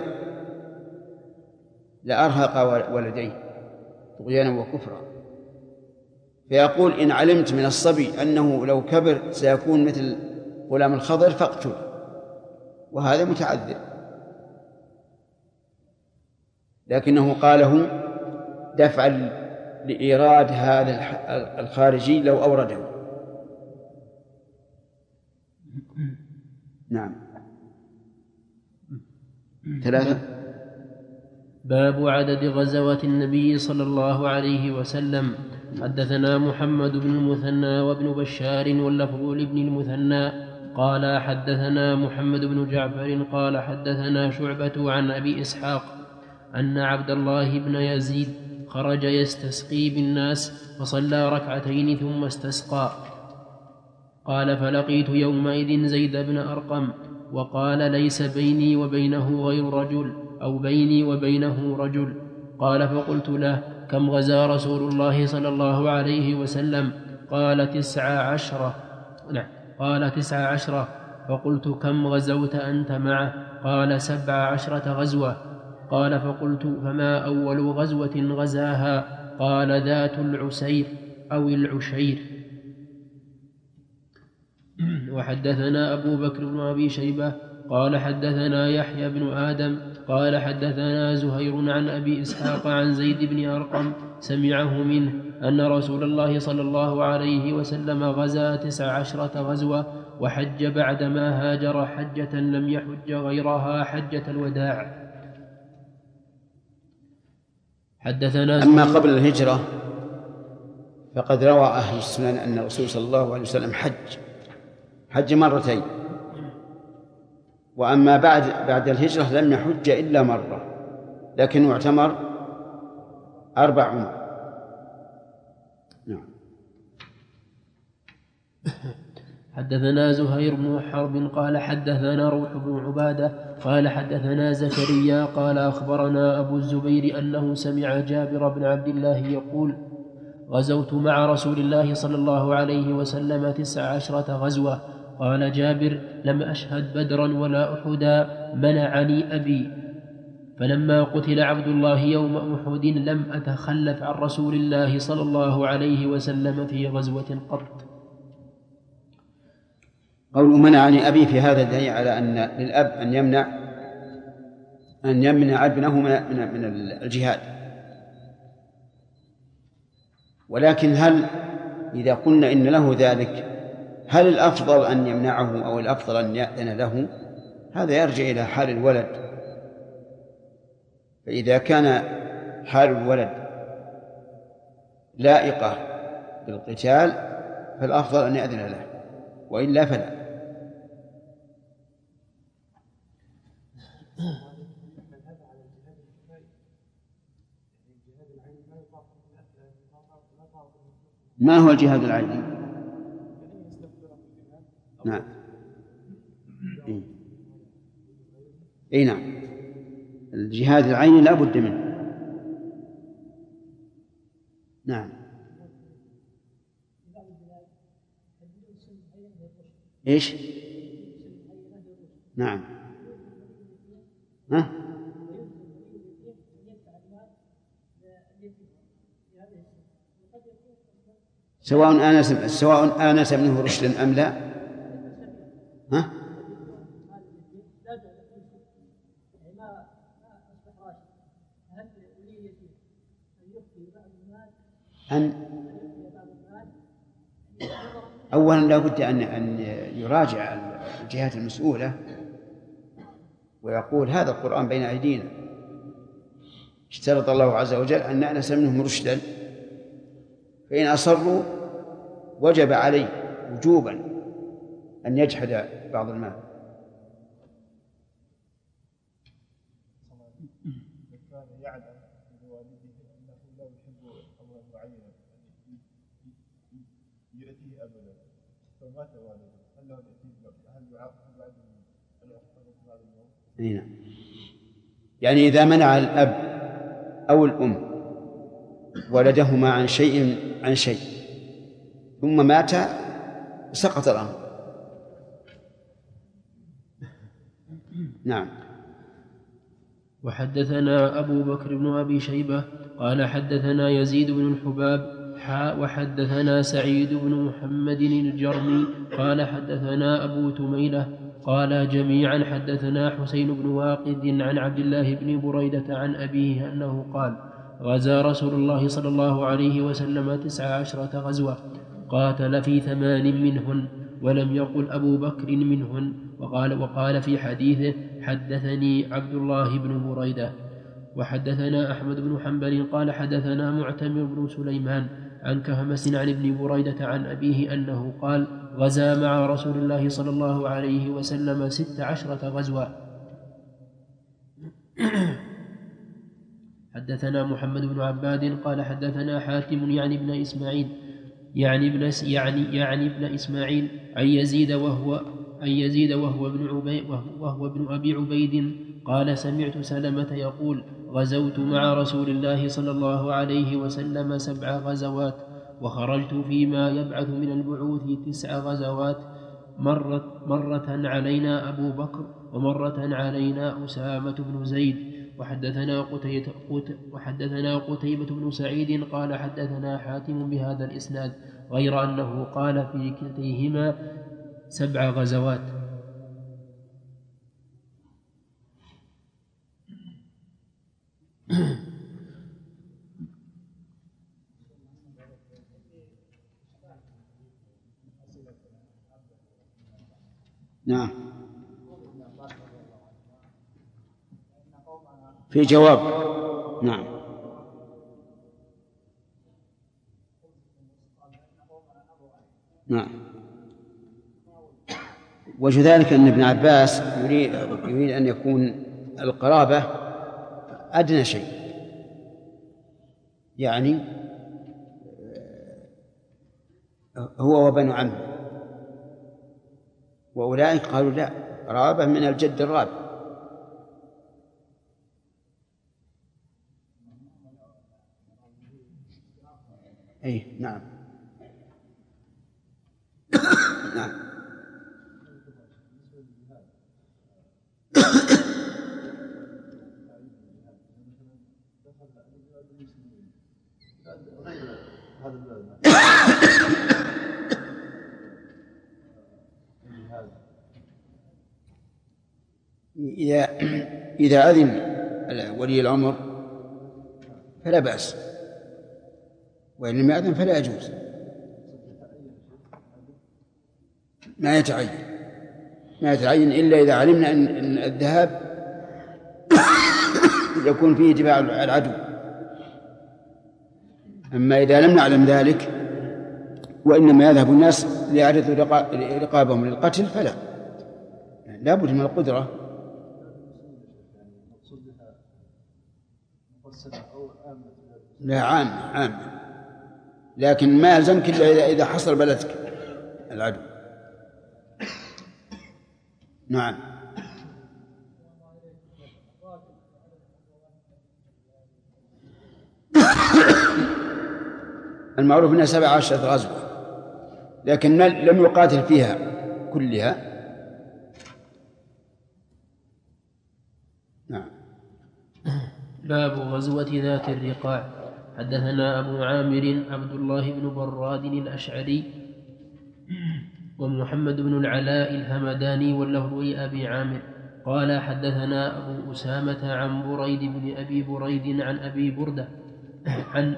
لأرهق ولديه طغيانا وكفرا، فيقول: إن علمت من الصبي أنه لو كبر سيكون مثل غلام الخضر فاقتل، وهذا متعذر. لكنه قاله دفعا لإيراد هذا الخارجي لو أورده. نعم. 3. باب عدد غزوات النبي صلى الله عليه وسلم. حدثنا محمد بن المثنى وابن بشار واللفظ لابن المثنى قال حدثنا محمد بن جعفر قال حدثنا شعبة عن أبي إسحاق أن عبد الله بن يزيد خرج يستسقي بالناس فصلى ركعتين ثم استسقى. قال: فلقيت يومئذ زيد بن أرقم وقال: ليس بيني وبينه غير رجل أو بيني وبينه رجل. قال: فقلت له: كم غزا رسول الله صلى الله عليه وسلم؟ قال: 19. قال: 19. فقلت: كم غزوت أنت معه؟ قال: 17 غزوة. قال: فقلت: فما أول غزوة غزاها؟ قال ذات العسير أو العشير. وحدثنا أبو بكر بن أبي شيبة قال حدثنا يحيى بن آدم قال حدثنا زهير عن أبي إسحاق عن زيد بن أرقم سمعه منه أن رسول الله صلى الله عليه وسلم غزا 19 غزوة وحج بعدما هاجر حجة لم يحج غيرها حجة الوداع. حدثنا أما قبل الهجرة فقد روى أهل السنن أن الرسول صلى الله عليه وسلم حج مرتين، وأما بعد الهجرة لم يحج إلا مرة، لكنه اعتمر 4 عمر. نعم. حدثنا زهير بن حرب قال حدثنا روح بن عبادة قال حدثنا زكريا قال أخبرنا أبو الزبير أنه سمع جابر بن عبد الله يقول غزوت مع رسول الله صلى الله عليه وسلم 19 غزوة. قال جابر لم أشهد بدرا ولا أحدا منعني أبي، فلما قتل عبد الله يوم أحد لم أتخلف عن رسول الله صلى الله عليه وسلم في غزوة قط. قول منعني أبي في هذا دليل على أن للأب أن يمنع ابنه من الجهاد. ولكن هل إذا قلنا إن له ذلك هل الأفضل أن يمنعه أو الأفضل أن يأذن له؟ هذا يرجع إلى حال الولد. فإذا كان حال الولد لائقة بالقتال فالأفضل أن يأذن له، وإلا فلا. ما هو الجهاد العيني؟ نعم. اي نعم، الجهاد العيني لا بد منه. نعم. ايش؟ نعم. ها؟ سواء آنس منه رشد أم لا. ها؟ أولا لا بد أن يراجع الجهات المسؤولة ويقول هذا القرآن بين أيدينا، اشترط الله عز وجل أن نأنس منهم رشدا، فإن أصروا وجب عليه وجوبا أن يجحد بعض المال. يعني إذا منع الأب أو الأم ولدهما عن شيء ثم مات سقط الأمر. نعم. وحدثنا أبو بكر بن أبي شيبة قال حدثنا يزيد بن الحباب وحدثنا سعيد بن محمد الجرمي قال حدثنا أبو تميلة قال جميعا حدثنا حسين بن واقد عن عبد الله بن بريدة عن أبيه أنه قال غزا رسول الله صلى الله عليه وسلم 19 غزوة قاتل في 8 منهن ولم يقل أبو بكر منهن. وقال في حديثه حدثني عبد الله بن بريدة. وحدثنا أحمد بن حنبل قال حدثنا معتمر بن سليمان عن كهمس عن ابن بريدة عن أبيه أنه قال غزا مع رسول الله صلى الله عليه وسلم 16 غزوة. حدثنا محمد بن عباد قال حدثنا حاتم يعني ابن إسماعيل عن يزيد وهو ابن أبي عبيد قال سمعت سلمة يقول غزوت مع رسول الله صلى الله عليه وسلم 7 غزوات وخرجت فيما يبعث من البعوث 9 غزوات مرة علينا أبو بكر ومرة علينا أسامة بن زيد. وحدثنا قتيبة بن سعيد قال حدثنا حاتم بهذا الإسناد غير أنه قال في كلتيهما 7 غزوات. نعم في جواب. نعم نعم. وجه ذلك أن ابن عباس يريد أن يكون القرابة أدنى شيء، يعني هو وبن عمه، وأولئك قالوا لا، قرابة من الجد الرابع. أي نعم نعم. إذا أذن ولي الأمر فلا بأس، وإن لم يأذن فلا يجوز. ما يتعين إلا إذا علمنا أن الذهاب يكون فيه اتباع العدو. أما إذا لم نعلم ذلك وإنما يذهب الناس ليعرضوا رقابهم للقتل فلا، لا بد من القدرة. لا عام، لكن ما يلزمك إلا إذا حصل بلدك العدو. نعم. المعروف أنها 17 غزوة، لكن لم يقاتل فيها كلها. نعم. باب غزوة ذات الرقاع. حدثنا أبو عامر عبد الله بن براد الأشعري ومحمد بن العلاء الهمداني واللفظ لأبي عامر قال حدثنا أبو أسامة عن بريد بن أبي بريد عن أبي بردة عن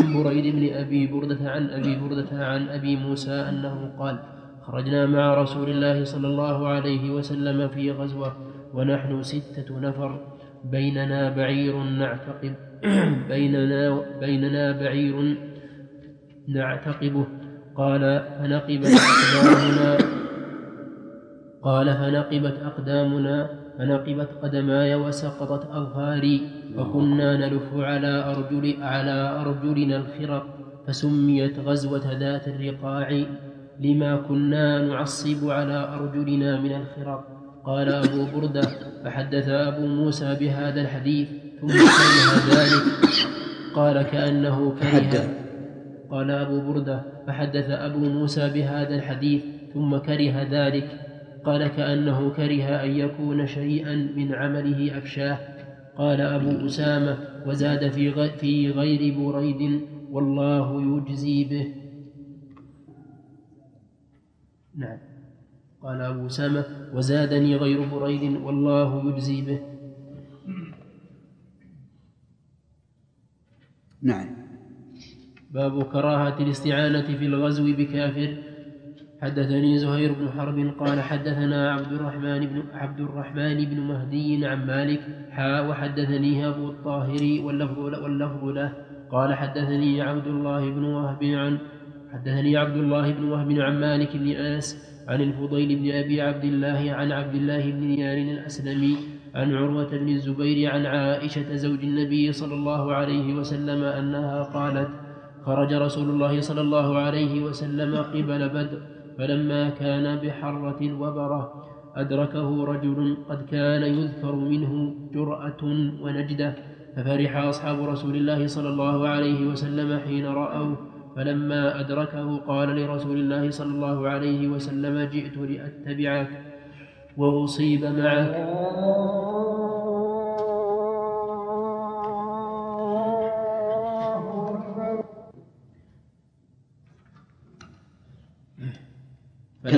أبي بردة عن أبي موسى أنه قال خرجنا مع رسول الله صلى الله عليه وسلم في غزوة ونحن 6 نفر، بيننا بعير نعتقبه. قال فنقبت قدماي وسقطت أظهاري، وكنا نلف على أرجلنا الخرق، فسميت غزوة ذات الرقاع لما كنا نعصب على أرجلنا من الخرق. قال أبو بردة فحدث أبو موسى بهذا الحديث ثم كره ذلك. قال أبو بردة فحدث أبو موسى بهذا الحديث ثم كره ذلك. قال كأنه كره أن يكون شيئا من عمله أفشاه. قال أبو أسامة وزاد في غير بريد والله يجزي به. نعم. قال أبو أسامة وزادني غير بريد والله يجزي به. نعم. باب كراهة الاستعانة في الغزو بكافر. حدثني زهير بن حرب قال حدثنا عبد الرحمن بن مهدي عن مالك وحدثني أبو الطاهر واللفظ له قال حدثني عبد الله بن وهب عن مالك بن أنس عن الفضيل بن أبي عبد الله عن عبد الله بن دينار الأسلمي عن عروة بن الزبير عن عائشة زوج النبي صلى الله عليه وسلم أنها قالت خرج رسول الله صلى الله عليه وسلم قبل بدر، فلما كان بحرة الوبرة أدركه رجل قد كان يذكر منه جرأة ونجدة، ففرح أصحاب رسول الله صلى الله عليه وسلم حين رأوه، فلما أدركه قال لرسول الله صلى الله عليه وسلم جئت لأتبعك وأصيب معك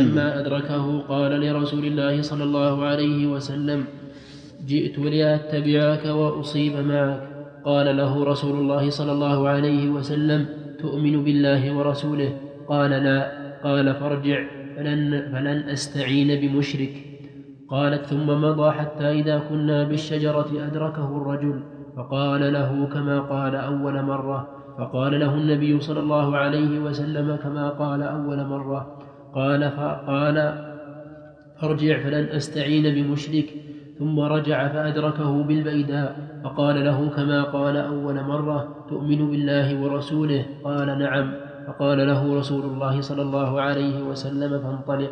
فلما أدركه قال لرسول الله صلى الله عليه وسلم: جئت لأتبعك وأصيب معك. قال له رسول الله صلى الله عليه وسلم: تؤمن بالله ورسوله؟ قال: لا. قال: فارجع فلن أستعين بمشرك. قالت: ثم مضى حتى إذا كنا بالشجرة أدركه الرجل فقال له كما قال أول مرة، فقال له النبي صلى الله عليه وسلم كما قال أول مرة. قال: فارجع فلن أستعين بمشرك. ثم رجع فأدركه بالبيداء فقال له كما قال أول مرة: تؤمن بالله ورسوله؟ قال: نعم. فقال له رسول الله صلى الله عليه وسلم: فانطلق.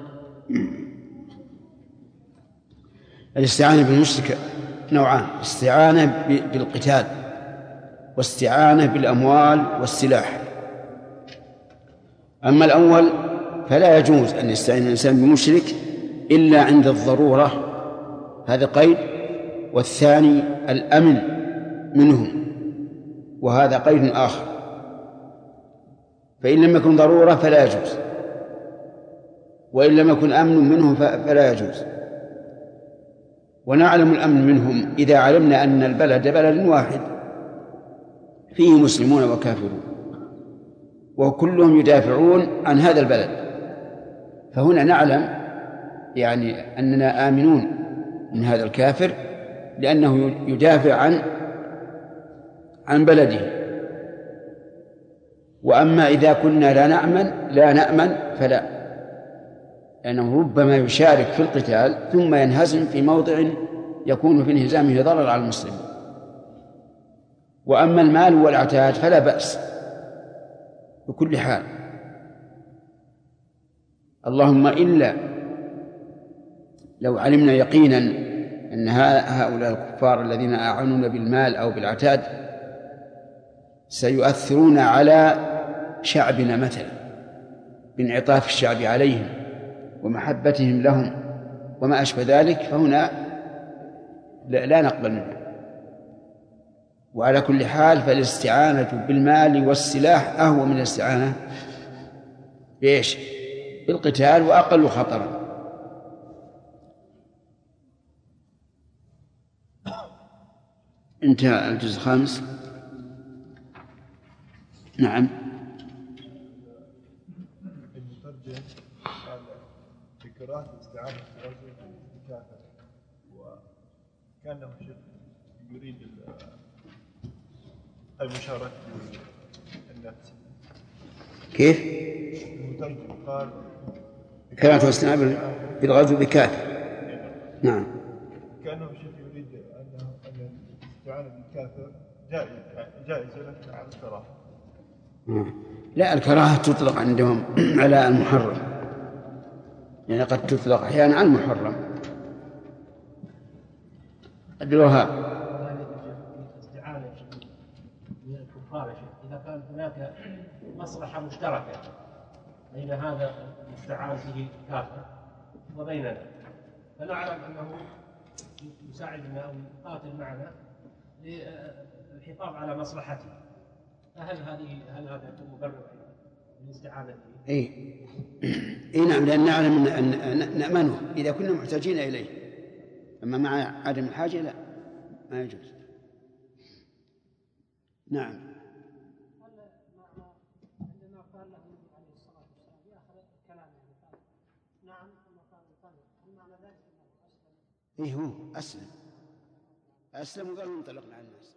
الاستعانة بالمشرك نوعان: استعانة بالقتال، واستعانة بالأموال والسلاح. أما الأول فلا يجوز أن يستعين الإنسان بمشرك إلا عند الضرورة، هذا قيد. والثاني الأمن منهم، وهذا قيد آخر. فإن لم يكن ضرورة فلا يجوز، وإن لم يكن أمن منهم فلا يجوز. ونعلم الأمن منهم إذا علمنا أن البلد بلد واحد فيه مسلمون وكافرون وكلهم يدافعون عن هذا البلد، فهنا نعلم يعني أننا آمنون من هذا الكافر لأنه يدافع عن بلده. وأما إذا كنا لا نأمن فلا، لأنه ربما يشارك في القتال ثم ينهزم في موضع يكون في انهزامه ضرر على المسلم. وأما المال والعتاد فلا بأس بكل حال، اللهم إلا لو علمنا يقينا أن هؤلاء الكفار الذين أعانون بالمال أو بالعتاد سيؤثرون على شعبنا مثلا بانعطاف الشعب عليهم ومحبتهم لهم وما أشبه ذلك، فهنا لا نقبل منه. وعلى كل حال فالاستعانة بالمال والسلاح أهون من الاستعانة بإيش؟ بالقتال، وأقل خطرا. انتهى الجزء الخامس. نعم. المترجم قال في كراهة الاستعانة بالرجل بالكافر، وكانه يريد المشاركة بالنفس. كيف؟ المترجم قال كراهة الاستعانة بالغزو بكافر. نعم. كانه يريد أن الاستعانة بالكافر جائزة لكن على الكراهة. لا، الكراهة تطلق عندهم على المحرم، يعني قد تطلق أحيانا على المحرم. أدلوها الاستعانة من الكفار إذا كان هناك مصلحة مشتركة بين هذا المستعان به الكافر وبيننا، فنعلم أنه يساعدنا أو يقاتل معنا للحفاظ على مصلحته، فهل هذا مبرر للاستعانة به؟ إيه نعم، لأن نعلم أن نأمنه إذا كنا محتاجين إليه، أما مع عدم الحاجة لا، ما يجوز. نعم. عندما قال له النبي عليه الصلاة والسلام في آخر الكلام يعني نعم ثم قال انطلق، هل معنى ذلك أنه أسلم؟ هو أسلم وقال انطلقنا على الناس.